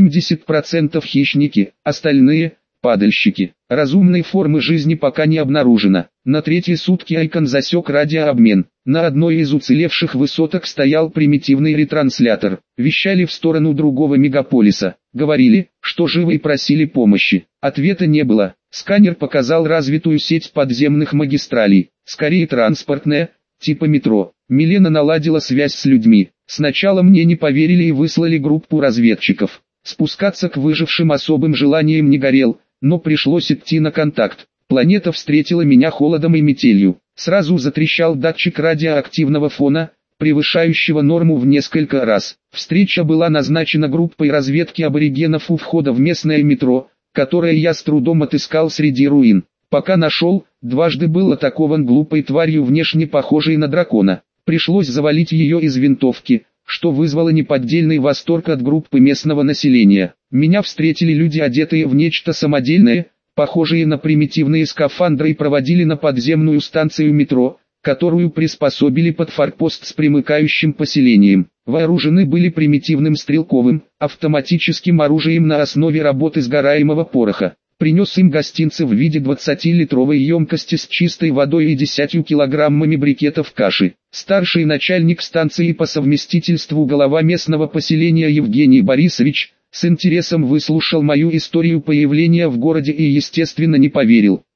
70% хищники, остальные – падальщики. Разумной формы жизни пока не обнаружено. На 3-е сутки Айкон засек радиообмен. На одной из уцелевших высоток стоял примитивный ретранслятор. Вещали в сторону другого мегаполиса. Говорили, что живы, и просили помощи. Ответа не было. Сканер показал развитую сеть подземных магистралей. Скорее транспортная, типа метро. Милена наладила связь с людьми. Сначала мне не поверили и выслали группу разведчиков. Спускаться к выжившим особым желанием не горел, но пришлось идти на контакт. Планета встретила меня холодом и метелью. Сразу затрещал датчик радиоактивного фона, превышающего норму в несколько раз. Встреча была назначена группой разведки аборигенов у входа в местное метро, которое я с трудом отыскал среди руин. Пока нашел, дважды был атакован глупой тварью, внешне похожей на дракона. Пришлось завалить ее из винтовки, что вызвало неподдельный восторг от группы местного населения. Меня встретили люди, одетые в нечто самодельное, похожие на примитивные скафандры, и проводили на подземную станцию метро, которую приспособили под форпост с примыкающим поселением. Вооружены были примитивным стрелковым, автоматическим оружием на основе работы сгораемого пороха. Принес им гостинцы в виде 20-литровой емкости с чистой водой и 10 килограммами брикетов каши. Старший начальник станции по совместительству глава местного поселения Евгений Борисович с интересом выслушал мою историю появления в городе и, естественно, не поверил.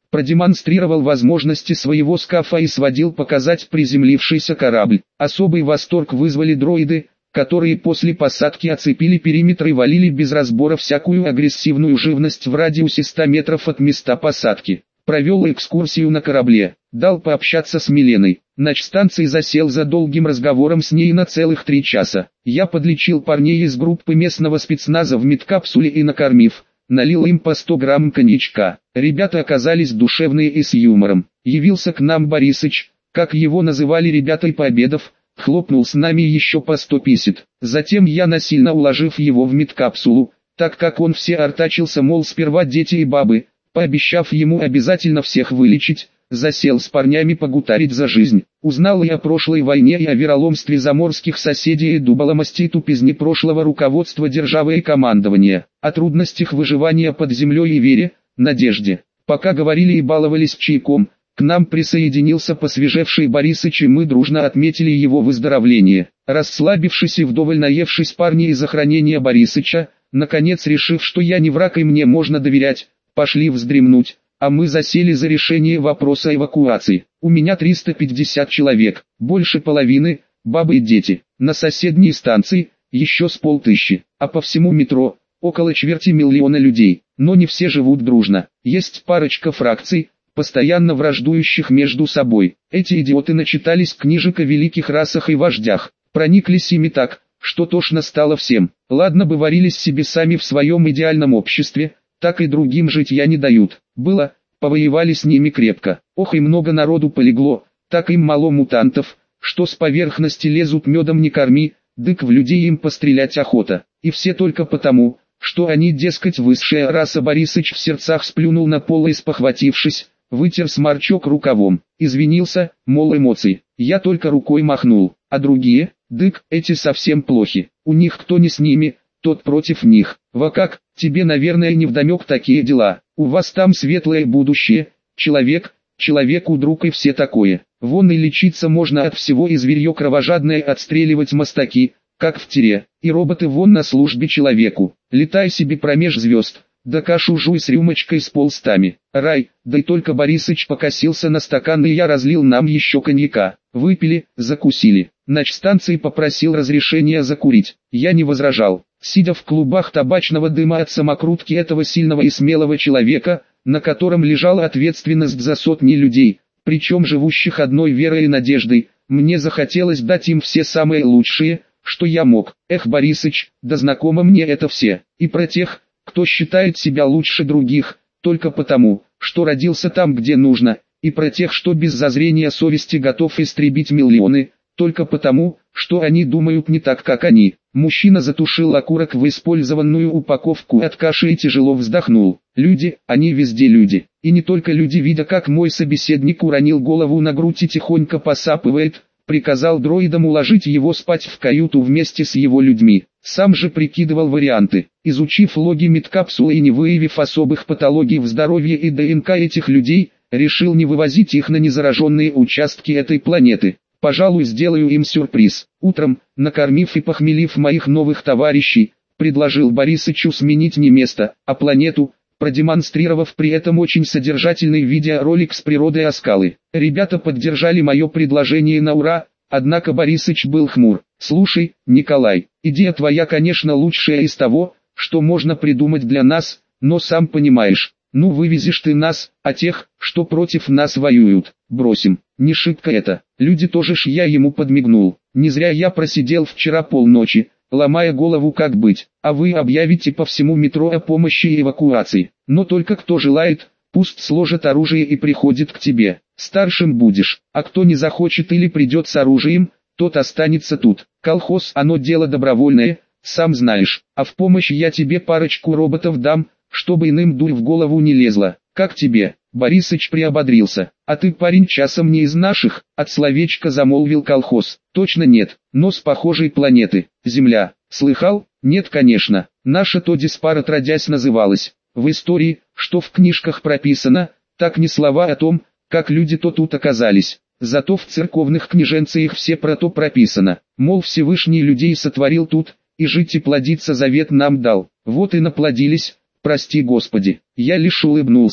продемонстрировал возможности своего скафа и сводил показать приземлившийся корабль. Особый восторг вызвали дроиды, которые после посадки оцепили периметр и валили без разбора всякую агрессивную живность в радиусе 100 метров от места посадки. Провел экскурсию на корабле, дал пообщаться с Миленой. Начстанции засел за долгим разговором с ней на целых 3 часа. Я подлечил парней из группы местного спецназа в медкапсуле и накормив, налил им по 100 грамм коньячка. Ребята оказались душевные и с юмором. Явился к нам Борисыч, как его называли ребята, и пообедав, хлопнул с нами еще по 150. Затем я, насильно уложив его в медкапсулу, так как он все артачился, мол, сперва дети и бабы, пообещав ему обязательно всех вылечить, засел с парнями погутарить за жизнь. Узнал и о прошлой войне, и о вероломстве заморских соседей, и дуболомости и тупизне прошлого руководства державы и командования, о трудностях выживания под землей и вере, надежде. Пока говорили и баловались чайком, к нам присоединился посвежевший Борисыч, и мы дружно отметили его выздоровление. Расслабившись и вдоволь наевшись, парни из охранения Борисыча, наконец решив, что я не враг и мне можно доверять, пошли вздремнуть, а мы засели за решение вопроса эвакуации. У меня 350 человек, больше половины – бабы и дети. На соседней станции – еще с 500, а по всему метро – около 250 000 людей. Но не все живут дружно. Есть парочка фракций, постоянно враждующих между собой. Эти идиоты начитались книжек о великих расах и вождях, прониклись ими так, что тошно стало всем. Ладно бы варились себе сами в своем идеальном обществе, так и другим житья не дают. Было, повоевали с ними крепко. Ох, и много народу полегло, так им мало мутантов, что с поверхности лезут, медом не корми, дык в людей им пострелять охота. И все только потому, что они, дескать, высшая раса. Борисыч в сердцах сплюнул на пол и, спохватившись, вытер сморчок рукавом, извинился, мол, эмоций. Я только рукой махнул, а другие, дык, эти совсем плохи, у них кто не с ними, тот против них. Во как, тебе, наверное, невдомек такие дела, у вас там светлое будущее, человеку друг и все такое. Вон и лечиться можно от всего, и зверье кровожадное отстреливать мастаки, как в тире, и роботы вон на службе человеку. Летай себе промеж звезд, да кашу жуй с рюмочкой с полстами. Рай, да и только Борисыч покосился на стакан, и я разлил нам еще коньяка. Выпили, закусили. Начстанции попросил разрешения закурить. Я не возражал. Сидя в клубах табачного дыма от самокрутки этого сильного и смелого человека, на котором лежала ответственность за сотни людей, причем живущих одной верой и надеждой, мне захотелось дать им все самое лучшее, что я мог. Эх, Борисыч, да знакомо мне это все. И про тех, кто считает себя лучше других, только потому, что родился там, где нужно, и про тех, что без зазрения совести готов истребить миллионы, только потому, что они думают не так, как они. Мужчина затушил окурок в использованную упаковку от каши и тяжело вздохнул. Люди, они везде люди. И не только люди. Видя, как мой собеседник уронил голову на грудь и тихонько посапывает, приказал дроидам уложить его спать в каюту вместе с его людьми. Сам же прикидывал варианты. Изучив логи медкапсулы и не выявив особых патологий в здоровье и ДНК этих людей, решил не вывозить их на незараженные участки этой планеты. Пожалуй, сделаю им сюрприз. Утром, накормив и похмелив моих новых товарищей, предложил Борисычу сменить не место, а планету, продемонстрировав при этом очень содержательный видеоролик с природой Аскалы. Ребята поддержали мое предложение на ура, однако Борисыч был хмур. «Слушай, Николай, идея твоя, конечно, лучшая из того, что можно придумать для нас, но сам понимаешь, ну вывезешь ты нас, а тех, что против нас воюют, бросим. Не шибко это, люди тоже ж». Я ему подмигнул. Не зря я просидел вчера полночи, ломая голову, как быть. А вы объявите по всему метро о помощи и эвакуации. Но только кто желает, пусть сложит оружие и приходит к тебе. Старшим будешь, а кто не захочет или придет с оружием, тот останется тут. Колхоз, оно дело добровольное, сам знаешь. А в помощь я тебе парочку роботов дам, чтобы иным дурь в голову не лезла. Как тебе? Борисыч приободрился. А ты, парень, часом не из наших? От словечка замолвил колхоз. Точно нет, но с похожей планеты. Земля. Слыхал? Нет, конечно. Наша то диспара отродясь называлась. В истории, что в книжках прописано, так ни слова о том, как люди то тут оказались. Зато в церковных книженциях все про то прописано. Мол, Всевышний людей сотворил тут, и жить и плодиться завет нам дал. Вот и наплодились, прости Господи. Я лишь улыбнулся.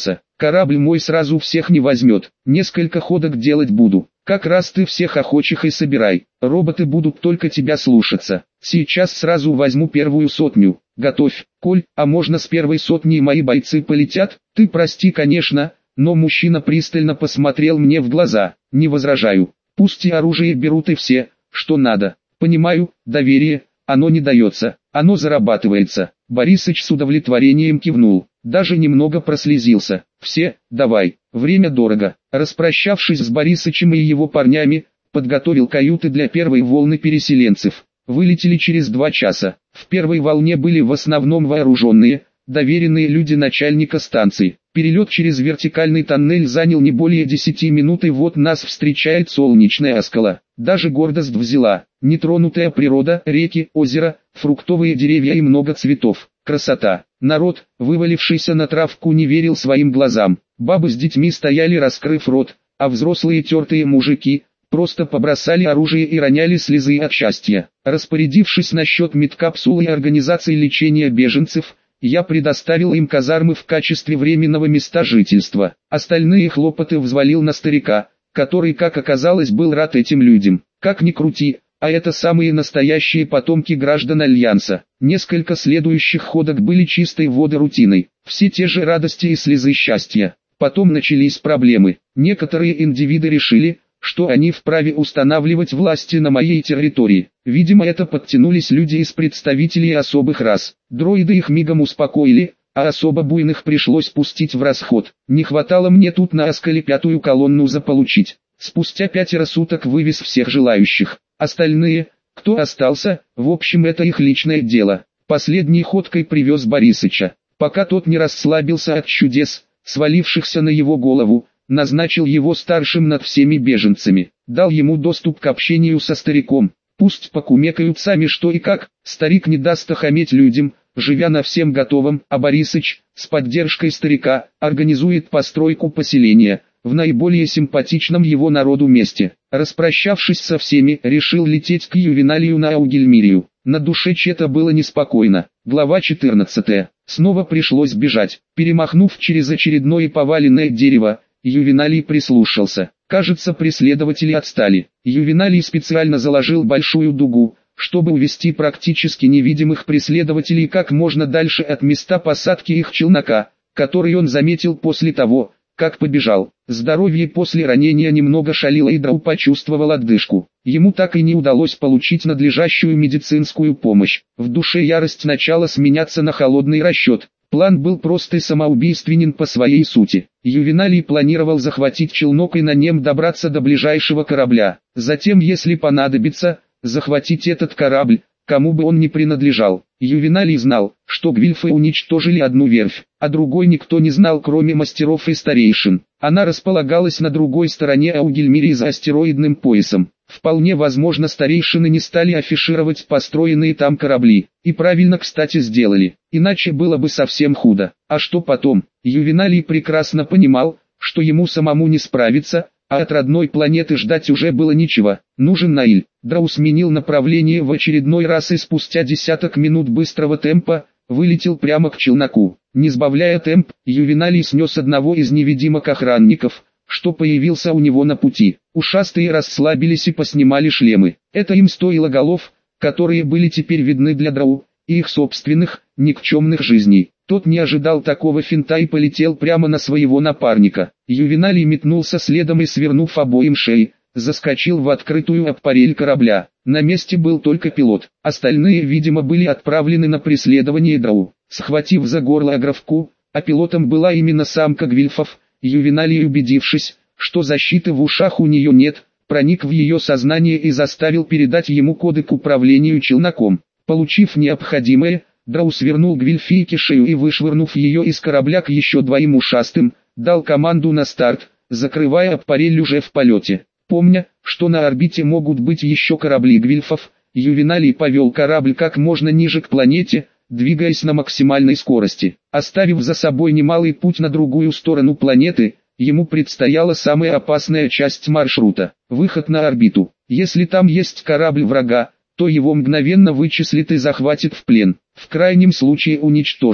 Корабль мой сразу всех не возьмет, несколько ходок делать буду. Как раз ты всех охочих и собирай, роботы будут только тебя слушаться. Сейчас сразу возьму первую сотню, готовь, Коль, а можно с первой сотни мои бойцы полетят? Ты прости, конечно, но мужчина пристально посмотрел мне в глаза, не возражаю. Пусть и оружие берут и все, что надо. Понимаю, доверие, оно не дается, оно зарабатывается. Борисыч с удовлетворением кивнул, даже немного прослезился. Все, давай, время дорого. Распрощавшись с Борисычем и его парнями, подготовил каюты для первой волны переселенцев. Вылетели через 2 часа. В первой волне были в основном вооруженные, доверенные люди начальника станции. Перелет через вертикальный тоннель занял не более 10 минут, и вот нас встречает солнечная скала. Даже гордость взяла. Нетронутая природа, реки, озера, фруктовые деревья и много цветов. Красота. Народ, вывалившийся на травку, не верил своим глазам. Бабы с детьми стояли, раскрыв рот, а взрослые тертые мужики просто побросали оружие и роняли слезы от счастья. Распорядившись насчет медкапсулы и организации лечения беженцев, я предоставил им казармы в качестве временного места жительства. Остальные хлопоты взвалил на старика, который, как оказалось, был рад этим людям. Как ни крути, а это самые настоящие потомки граждан Альянса. Несколько следующих ходок были чистой воды рутиной. Все те же радости и слезы счастья. Потом начались проблемы. Некоторые индивиды решили, что они вправе устанавливать власти на моей территории. Видимо, это подтянулись люди из представителей особых рас. Дроиды их мигом успокоили, а особо буйных пришлось пустить в расход. Не хватало мне тут на Аскале 5-ю колонну заполучить. Спустя 5 суток вывез всех желающих. Остальные, кто остался, в общем, это их личное дело. Последней ходкой привез Борисыча. Пока тот не расслабился от чудес, свалившихся на его голову, назначил его старшим над всеми беженцами, дал ему доступ к общению со стариком. Пусть покумекают сами что и как, старик не даст охаметь людям, живя на всем готовом, а Борисыч, с поддержкой старика, организует постройку поселения, в наиболее симпатичном его народу месте. Распрощавшись со всеми, решил лететь к Ювеналию на Аугельмирию. На душе чета было неспокойно. Глава 14. Снова пришлось бежать. Перемахнув через очередное поваленное дерево, Ювеналий прислушался. Кажется, преследователи отстали. Ювеналий специально заложил большую дугу, чтобы увести практически невидимых преследователей как можно дальше от места посадки их челнока, который он заметил после того, как побежал. Здоровье после ранения немного шалило, и Драу почувствовал отдышку. Ему так и не удалось получить надлежащую медицинскую помощь. В душе ярость начала сменяться на холодный расчет. План был прост и самоубийственен по своей сути. Ювеналий планировал захватить челнок и на нем добраться до ближайшего корабля. Затем, если понадобится, захватить этот корабль, кому бы он ни принадлежал. Ювеналий знал, что гвильфы уничтожили одну верфь, а другой никто не знал, кроме мастеров и старейшин. Она располагалась на другой стороне Аугельмирии за астероидным поясом. Вполне возможно, старейшины не стали афишировать построенные там корабли. И правильно, кстати, сделали. Иначе было бы совсем худо. А что потом? Ювеналий прекрасно понимал, что ему самому не справиться, а от родной планеты ждать уже было нечего. Нужен Наиль. Драу сменил направление в очередной раз и спустя десяток минут быстрого темпа вылетел прямо к челноку. Не сбавляя темп, Ювеналий снес одного из невидимых охранников, что появился у него на пути. Ушастые расслабились и поснимали шлемы. Это им стоило голов, которые были теперь видны для Драу, и их собственных, никчемных жизней. Тот не ожидал такого финта и полетел прямо на своего напарника. Ювеналий метнулся следом и, свернув обоим шеи, заскочил в открытую аппарель корабля. На месте был только пилот. Остальные, видимо, были отправлены на преследование Драу. Схватив за горло Аграфку, а пилотом была именно самка гвильфов, Ювеналий, убедившись, что защиты в ушах у нее нет, проник в ее сознание и заставил передать ему коды к управлению челноком. Получив необходимое, Драу свернул гвильфийке шею и, вышвырнув ее из корабля к еще 2 ушастым, дал команду на старт, закрывая аппарель уже в полете. Помня, что на орбите могут быть еще корабли гвильфов, Ювеналий повел корабль как можно ниже к планете, двигаясь на максимальной скорости. Оставив за собой немалый путь на другую сторону планеты, ему предстояла самая опасная часть маршрута – выход на орбиту. Если там есть корабль врага, то его мгновенно вычислит и захватит в плен. В крайнем случае уничтожит.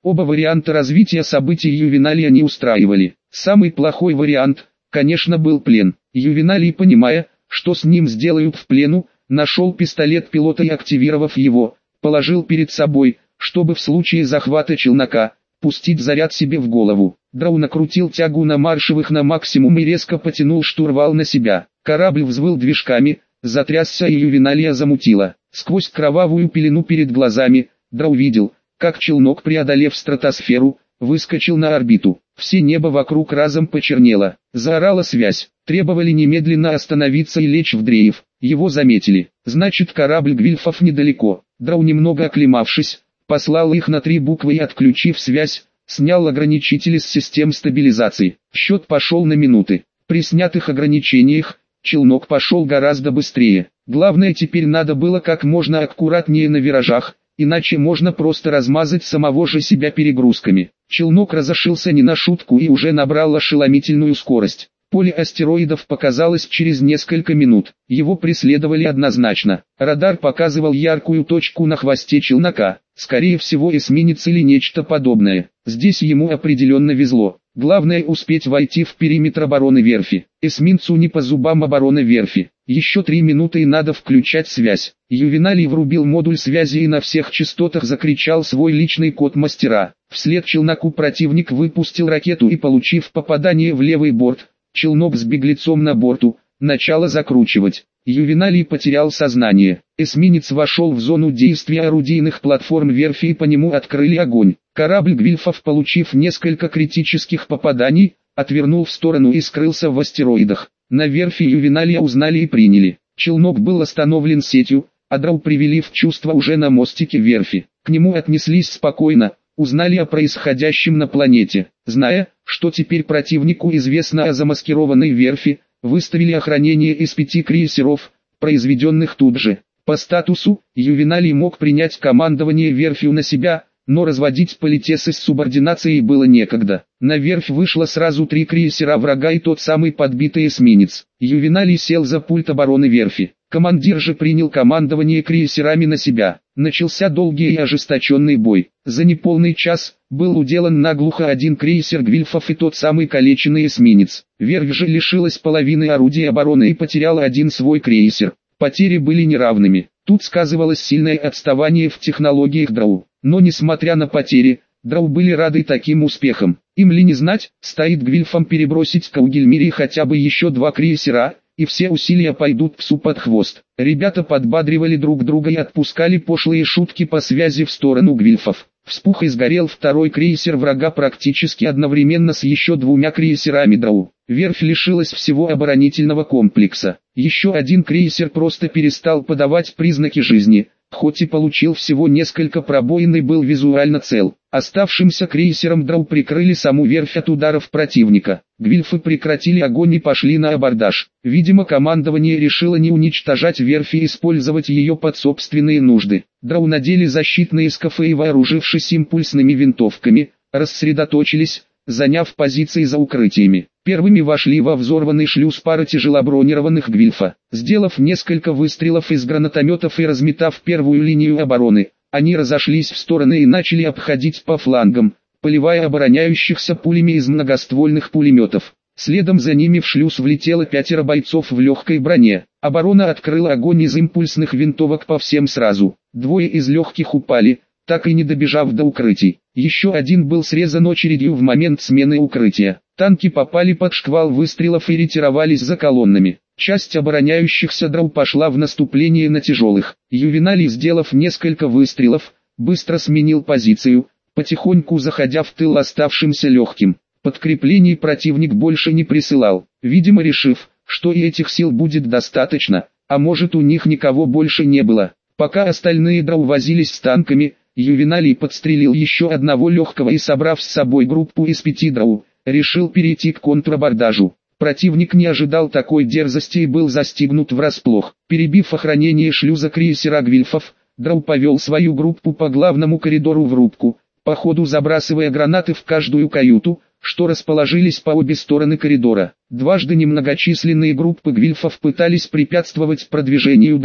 Оба варианта развития событий Ювеналия не устраивали. Самый плохой вариант, конечно, был плен. Ювеналий, понимая, что с ним сделают в плену, нашел пистолет пилота и, активировав его, положил перед собой, чтобы в случае захвата челнока, пустить заряд себе в голову. Драу накрутил тягу на маршевых на максимум и резко потянул штурвал на себя. Корабль взвыл движками, затрясся и Ювеналия замутило. Сквозь кровавую пелену перед глазами, Драу видел, как челнок, преодолев стратосферу, выскочил на орбиту. Все небо вокруг разом почернело. Заорала связь. Требовали немедленно остановиться и лечь в дрейф. Его заметили. Значит, корабль Гвильфов недалеко. Драу, немного оклемавшись, послал их на 3 буквы и, отключив связь, снял ограничители с систем стабилизации. Счет пошел на минуты. При снятых ограничениях, челнок пошел гораздо быстрее. Главное, теперь надо было как можно аккуратнее на виражах, иначе можно просто размазать самого же себя перегрузками. Челнок разошелся не на шутку и уже набрал ошеломительную скорость. Поле астероидов показалось через несколько минут. Его преследовали однозначно. Радар показывал яркую точку на хвосте челнока. Скорее всего, эсминец или нечто подобное. Здесь ему определенно везло. Главное успеть войти в периметр обороны верфи. Эсминцу не по зубам обороны верфи. Еще 3 минуты и надо включать связь. Ювеналий врубил модуль связи и на всех частотах закричал свой личный код мастера. Вслед челноку противник выпустил ракету и, получив попадание в левый борт, челнок с беглецом на борту, начало закручивать. Ювеналий потерял сознание. Эсминец вошел в зону действия орудийных платформ верфи и по нему открыли огонь. Корабль Гвильфов, получив несколько критических попаданий, отвернул в сторону и скрылся в астероидах. На верфи Ювеналия узнали и приняли. Челнок был остановлен сетью, а Драу привели в чувство уже на мостике верфи. К нему отнеслись спокойно, узнали о происходящем на планете. Зная, что теперь противнику известно о замаскированной верфи, выставили охранение из 5 крейсеров, произведенных тут же. По статусу, Ювеналий мог принять командование верфью на себя, но разводить политесы с субординацией было некогда. На верфь вышло сразу 3 крейсера врага и тот самый подбитый эсминец. Ювеналий сел за пульт обороны верфи. Командир же принял командование крейсерами на себя. Начался долгий и ожесточенный бой. За неполный час был уделан наглухо 1 крейсер Гвильфов и тот самый калеченный эсминец. Верфь же лишилась половины орудий обороны и потеряла 1 свой крейсер. Потери были неравными. Тут сказывалось сильное отставание в технологиях Драу. Но несмотря на потери, Драу были рады таким успехам. Им ли не знать, стоит Гвильфам перебросить к Аугельмире хотя бы еще 2 крейсера, и все усилия пойдут псу под хвост. Ребята подбадривали друг друга и отпускали пошлые шутки по связи в сторону Гвильфов. Вспух и сгорел 2-й крейсер врага практически одновременно с еще 2 крейсерами Драу. Верфь лишилась всего оборонительного комплекса. Еще 1 крейсер просто перестал подавать признаки жизни, хоть и получил всего несколько пробоин и был визуально цел. Оставшимся крейсером Драу прикрыли саму верфь от ударов противника. Гвильфы прекратили огонь и пошли на абордаж. Видимо, командование решило не уничтожать верфь и использовать ее под собственные нужды. Драу надели защитные скафы и, вооружившись импульсными винтовками, рассредоточились, заняв позиции за укрытиями. Первыми вошли во взорванный шлюз пара тяжелобронированных Гвильфа. Сделав несколько выстрелов из гранатометов и разметав первую линию обороны, они разошлись в стороны и начали обходить по флангам, поливая обороняющихся пулями из многоствольных пулеметов. Следом за ними в шлюз влетело 5 бойцов в легкой броне. Оборона открыла огонь из импульсных винтовок по всем сразу. 2 из легких упали, так и не добежав до укрытий. Еще 1 был срезан очередью в момент смены укрытия. Танки попали под шквал выстрелов и ретировались за колоннами. Часть обороняющихся Драу пошла в наступление на тяжелых. Ювеналий, сделав несколько выстрелов, быстро сменил позицию, потихоньку заходя в тыл оставшимся легким. Подкреплений противник больше не присылал, видимо решив, что и этих сил будет достаточно, а может у них никого больше не было. Пока остальные Драу возились с танками, Ювеналий подстрелил еще 1 легкого и, собрав с собой группу из 5 Драу, решил перейти к контрабордажу. Противник не ожидал такой дерзости и был застигнут врасплох. Перебив охранение шлюза крейсера Гвильфов, Драу повел свою группу по главному коридору в рубку, по ходу забрасывая гранаты в каждую каюту, что расположились по обе стороны коридора. Дважды немногочисленные группы Гвильфов пытались препятствовать продвижению Драу,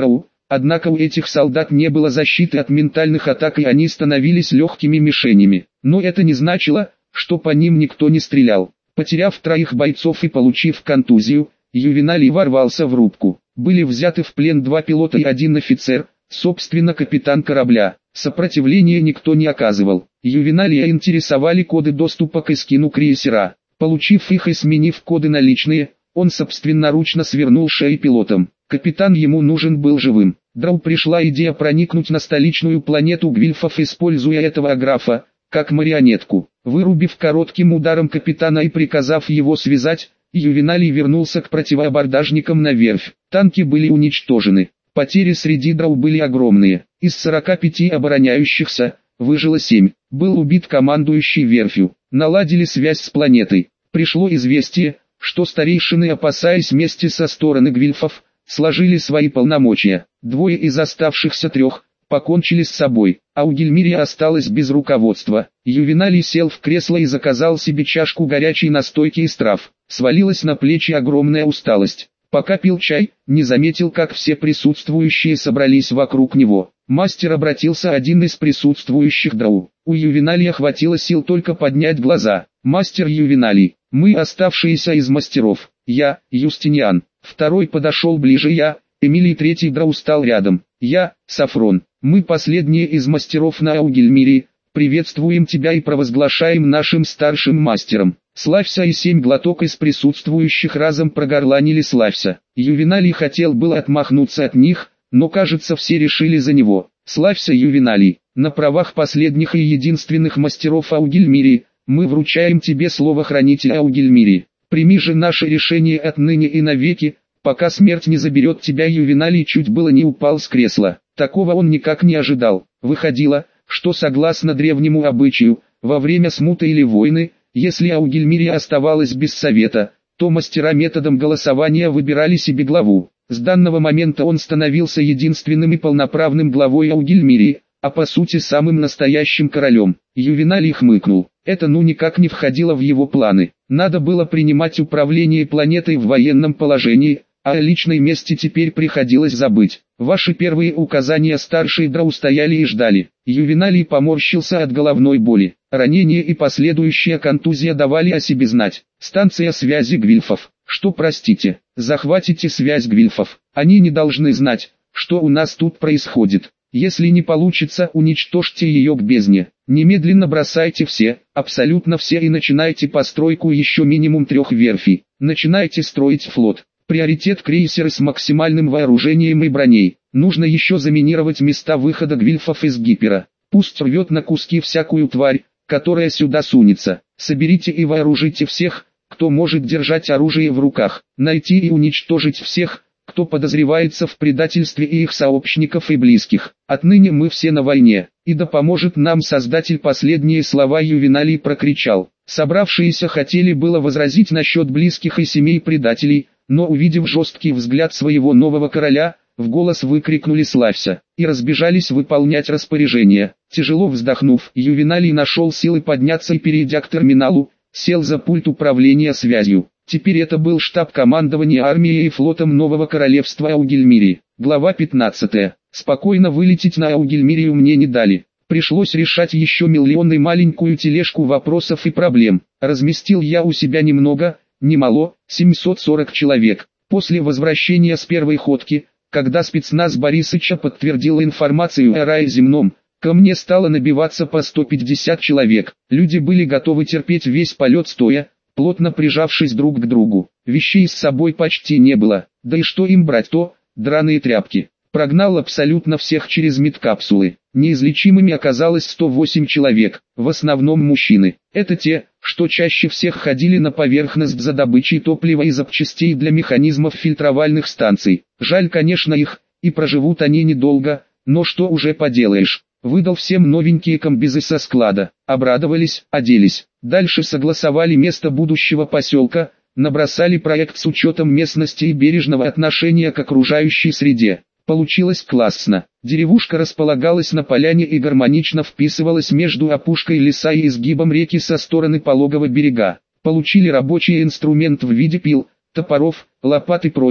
Однако у этих солдат не было защиты от ментальных атак, и они становились легкими мишенями. Но это не значило, что по ним никто не стрелял. Потеряв 3 бойцов и получив контузию, Ювеналий ворвался в рубку. Были взяты в плен 2 пилота и 1 офицер, собственно капитан корабля. Сопротивления никто не оказывал. Ювеналия интересовали коды доступа к эскину крейсера. Получив их и сменив коды на личные, он собственноручно свернул шеи пилотам. Капитан ему нужен был живым. Драу пришла идея проникнуть на столичную планету гвильфов, используя этого аграфа как марионетку. Вырубив коротким ударом капитана и приказав его связать, Ювеналий вернулся к противоабордажникам на верфь. Танки были уничтожены. Потери среди драу были огромные. Из 45 обороняющихся выжило 7. Был убит командующий верфью. Наладили связь с планетой. Пришло известие, что старейшины, опасаясь мести со стороны гвильфов, сложили свои полномочия. 2 из оставшихся 3 покончили с собой, а у Гельмирия осталось без руководства. Ювеналий сел в кресло и заказал себе чашку горячей настойки из трав. Свалилась на плечи огромная усталость. Пока пил чай, не заметил, как все присутствующие собрались вокруг него. Мастер обратился один из присутствующих драу. У Ювеналия хватило сил только поднять глаза. «Мастер Ювеналий, мы оставшиеся из мастеров. Я, Юстиниан». Второй подошел ближе. «Я, Эмилий». Третий драу стал рядом. «Я, Сафрон. Мы последние из мастеров на Аугельмире. Приветствуем тебя и провозглашаем нашим старшим мастером». «Славься!» И 7 глоток из присутствующих разом прогорланили «Славься». Ювеналий хотел было отмахнуться от них, но кажется все решили за него. «Славься, Ювеналий! На правах последних и единственных мастеров Аугельмири, мы вручаем тебе слово хранителя Аугельмири. Прими же наше решение отныне и навеки, пока смерть не заберет тебя». Ювеналий чуть было не упал с кресла. Такого он никак не ожидал. Выходило, что согласно древнему обычаю, во время смуты или войны, если Аугельмирия оставалась без совета, то мастера методом голосования выбирали себе главу. С данного момента он становился единственным и полноправным главой Аугельмирии, а по сути самым настоящим королем. Ювеналий хмыкнул. Это никак не входило в его планы. Надо было принимать управление планетой в военном положении, а о личной мести теперь приходилось забыть. Ваши первые указания старшие драу стояли и ждали. Ювеналий поморщился от головной боли. Ранение и последующая контузия давали о себе знать. Станция связи гвильфов. Что, простите, захватите связь гвильфов. Они не должны знать, что у нас тут происходит. Если не получится, уничтожьте ее к бездне. Немедленно бросайте все, абсолютно все, и начинайте постройку еще минимум 3 верфей. Начинайте строить флот. Приоритет крейсеры с максимальным вооружением и броней. Нужно еще заминировать места выхода гвильфов из Гипера. Пусть рвет на куски всякую тварь, которая сюда сунется. Соберите и вооружите всех, кто может держать оружие в руках. Найти и уничтожить всех, кто подозревается в предательстве, и их сообщников и близких. Отныне мы все на войне, и да поможет нам Создатель. Последние слова Ювеналий прокричал. Собравшиеся хотели было возразить насчет близких и семей предателей, но увидев жесткий взгляд своего нового короля, в голос выкрикнули «Славься!» и разбежались выполнять распоряжения. Тяжело вздохнув, Ювеналий нашел силы подняться и, перейдя к терминалу, сел за пульт управления связью. Теперь это был штаб командования армией и флотом нового королевства Аугельмири. Глава 15. Спокойно вылететь на Аугельмирию мне не дали. Пришлось решать еще миллионы маленькую тележку вопросов и проблем. Разместил я у себя немало, 740 человек. После возвращения с первой ходки, когда спецназ Борисыча подтвердил информацию о рае земном, ко мне стало набиваться по 150 человек. Люди были готовы терпеть весь полет стоя, плотно прижавшись друг к другу. Вещей с собой почти не было, да и что им брать-то, драные тряпки. Прогнал абсолютно всех через медкапсулы. Неизлечимыми оказалось 108 человек, в основном мужчины. Это те, что чаще всех ходили на поверхность за добычей топлива и запчастей для механизмов фильтровальных станций. Жаль, конечно, их, и проживут они недолго, но что уже поделаешь. Выдал всем новенькие комбезы со склада. Обрадовались, оделись. Дальше согласовали место будущего поселка, набросали проект с учетом местности и бережного отношения к окружающей среде. Получилось классно. Деревушка располагалась на поляне и гармонично вписывалась между опушкой леса и изгибом реки со стороны пологого берега. Получили рабочий инструмент в виде пил, топоров, лопат и прочего,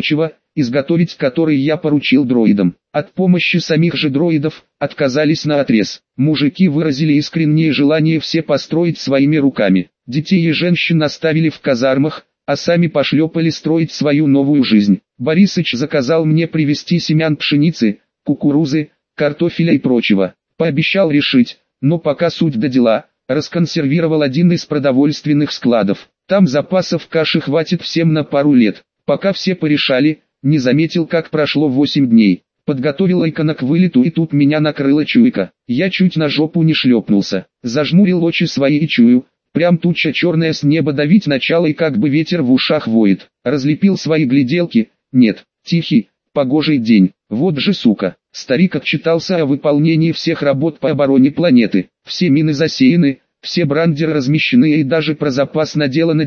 изготовить который я поручил дроидам. От помощи самих же дроидов отказались наотрез. Мужики выразили искреннее желание все построить своими руками. Детей и женщин оставили в казармах, а сами пошлепали строить свою новую жизнь. Борисыч заказал мне привезти семян пшеницы, кукурузы, картофеля и прочего. Пообещал решить, но пока суть до дела, расконсервировал один из продовольственных складов. Там запасов каши хватит всем на пару лет. Пока все порешали, не заметил, как прошло 8 дней. Подготовил Айкона к вылету, и тут меня накрыла чуйка. Я чуть на жопу не шлепнулся. Зажмурил очи свои и чую, прям туча черная с неба давить начало, и как бы ветер в ушах воет. Разлепил свои гляделки. Нет, тихий, погожий день. Вот же сука. Старик отчитался о выполнении всех работ по обороне планеты. Все мины засеяны, все брандеры размещены, и даже про запас наделано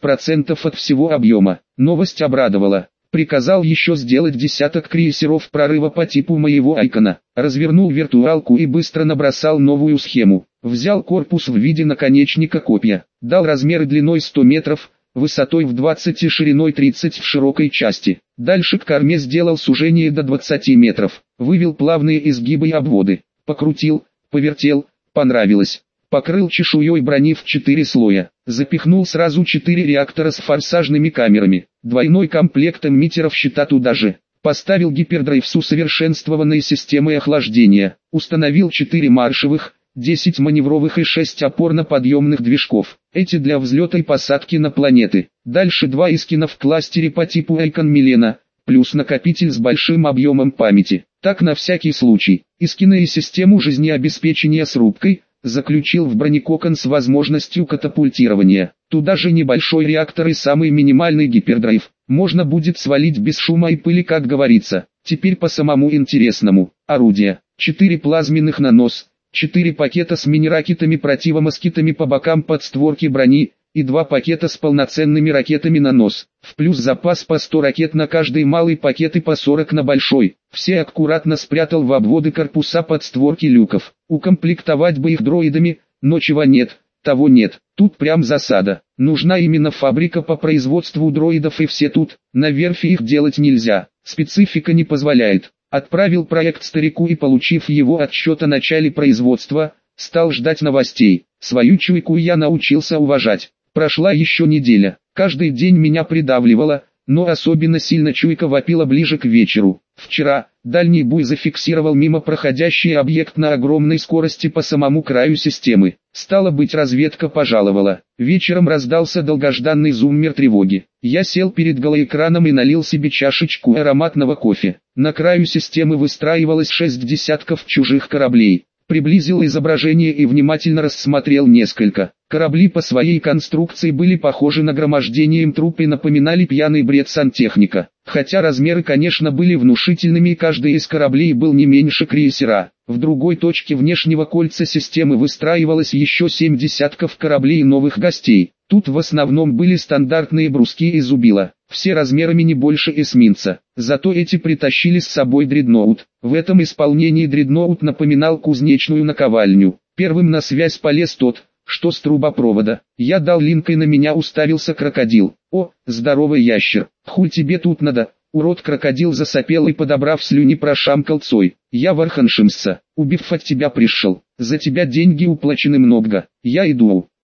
10% от всего объема. Новость обрадовала. Приказал еще сделать десяток крейсеров прорыва по типу моего Айкона. Развернул виртуалку и быстро набросал новую схему. Взял корпус в виде наконечника копья. Дал размеры длиной 100 метров, высотой в 20 и шириной 30 в широкой части. Дальше к корме сделал сужение до 20 метров. Вывел плавные изгибы и обводы. Покрутил, повертел, понравилось. Покрыл чешуей брони в 4 слоя. Запихнул сразу 4 реактора с форсажными камерами. Двойной комплект эмиттеров щита туда же. Поставил гипердрайв с усовершенствованной системой охлаждения. Установил 4 маршевых, 10 маневровых и 6 опорно-подъемных движков. Эти для взлета и посадки на планеты. Дальше 2 Искина в кластере по типу Айкон Милена, плюс накопитель с большим объемом памяти. Так на всякий случай. Искины и систему жизнеобеспечения с рубкой заключил в бронекокон с возможностью катапультирования. Туда же небольшой реактор и самый минимальный гипердрайв. Можно будет свалить без шума и пыли, как говорится. Теперь по самому интересному. Орудия. 4 плазменных на нос, 4 пакета с мини-ракетами-противомоскитами по бокам подстворки брони, и 2 пакета с полноценными ракетами на нос. В плюс запас по 100 ракет на каждый малый пакет и по 40 на большой. Все аккуратно спрятал в обводы корпуса подстворки люков. Укомплектовать бы их дроидами, но чего нет, того нет. Тут прям засада. Нужна именно фабрика по производству дроидов, и все тут. На верфи их делать нельзя. Специфика не позволяет. Отправил проект старику и, получив его отчет о начале производства, стал ждать новостей. Свою чуйку я научился уважать. Прошла еще неделя. Каждый день меня придавливало, но особенно сильно чуйка вопила ближе к вечеру. Вчера дальний буй зафиксировал мимо проходящий объект на огромной скорости по самому краю системы. Стало быть, разведка пожаловала. Вечером раздался долгожданный зуммер тревоги. Я сел перед голоэкраном и налил себе чашечку ароматного кофе. На краю системы выстраивалось 6 десятков чужих кораблей. Приблизил изображение и внимательно рассмотрел несколько. Корабли по своей конструкции были похожи нагромождением труп и напоминали пьяный бред сантехника. Хотя размеры, конечно, были внушительными, и каждый из кораблей был не меньше крейсера. В другой точке внешнего кольца системы выстраивалось еще 7 десятков кораблей и новых гостей. Тут в основном были стандартные бруски и зубила, все размерами не больше эсминца. Зато эти притащили с собой дредноут. В этом исполнении дредноут напоминал кузнечную наковальню. Первым на связь полез тот, что с трубопровода. Я дал линк, и на меня уставился крокодил. «О, здоровый ящер, хуль тебе тут надо?» Урод-крокодил засопел и, подобрав слюни, прошамкал цой. «Я Варханшимса, убив от тебя пришел. За тебя деньги уплачены много. Я иду».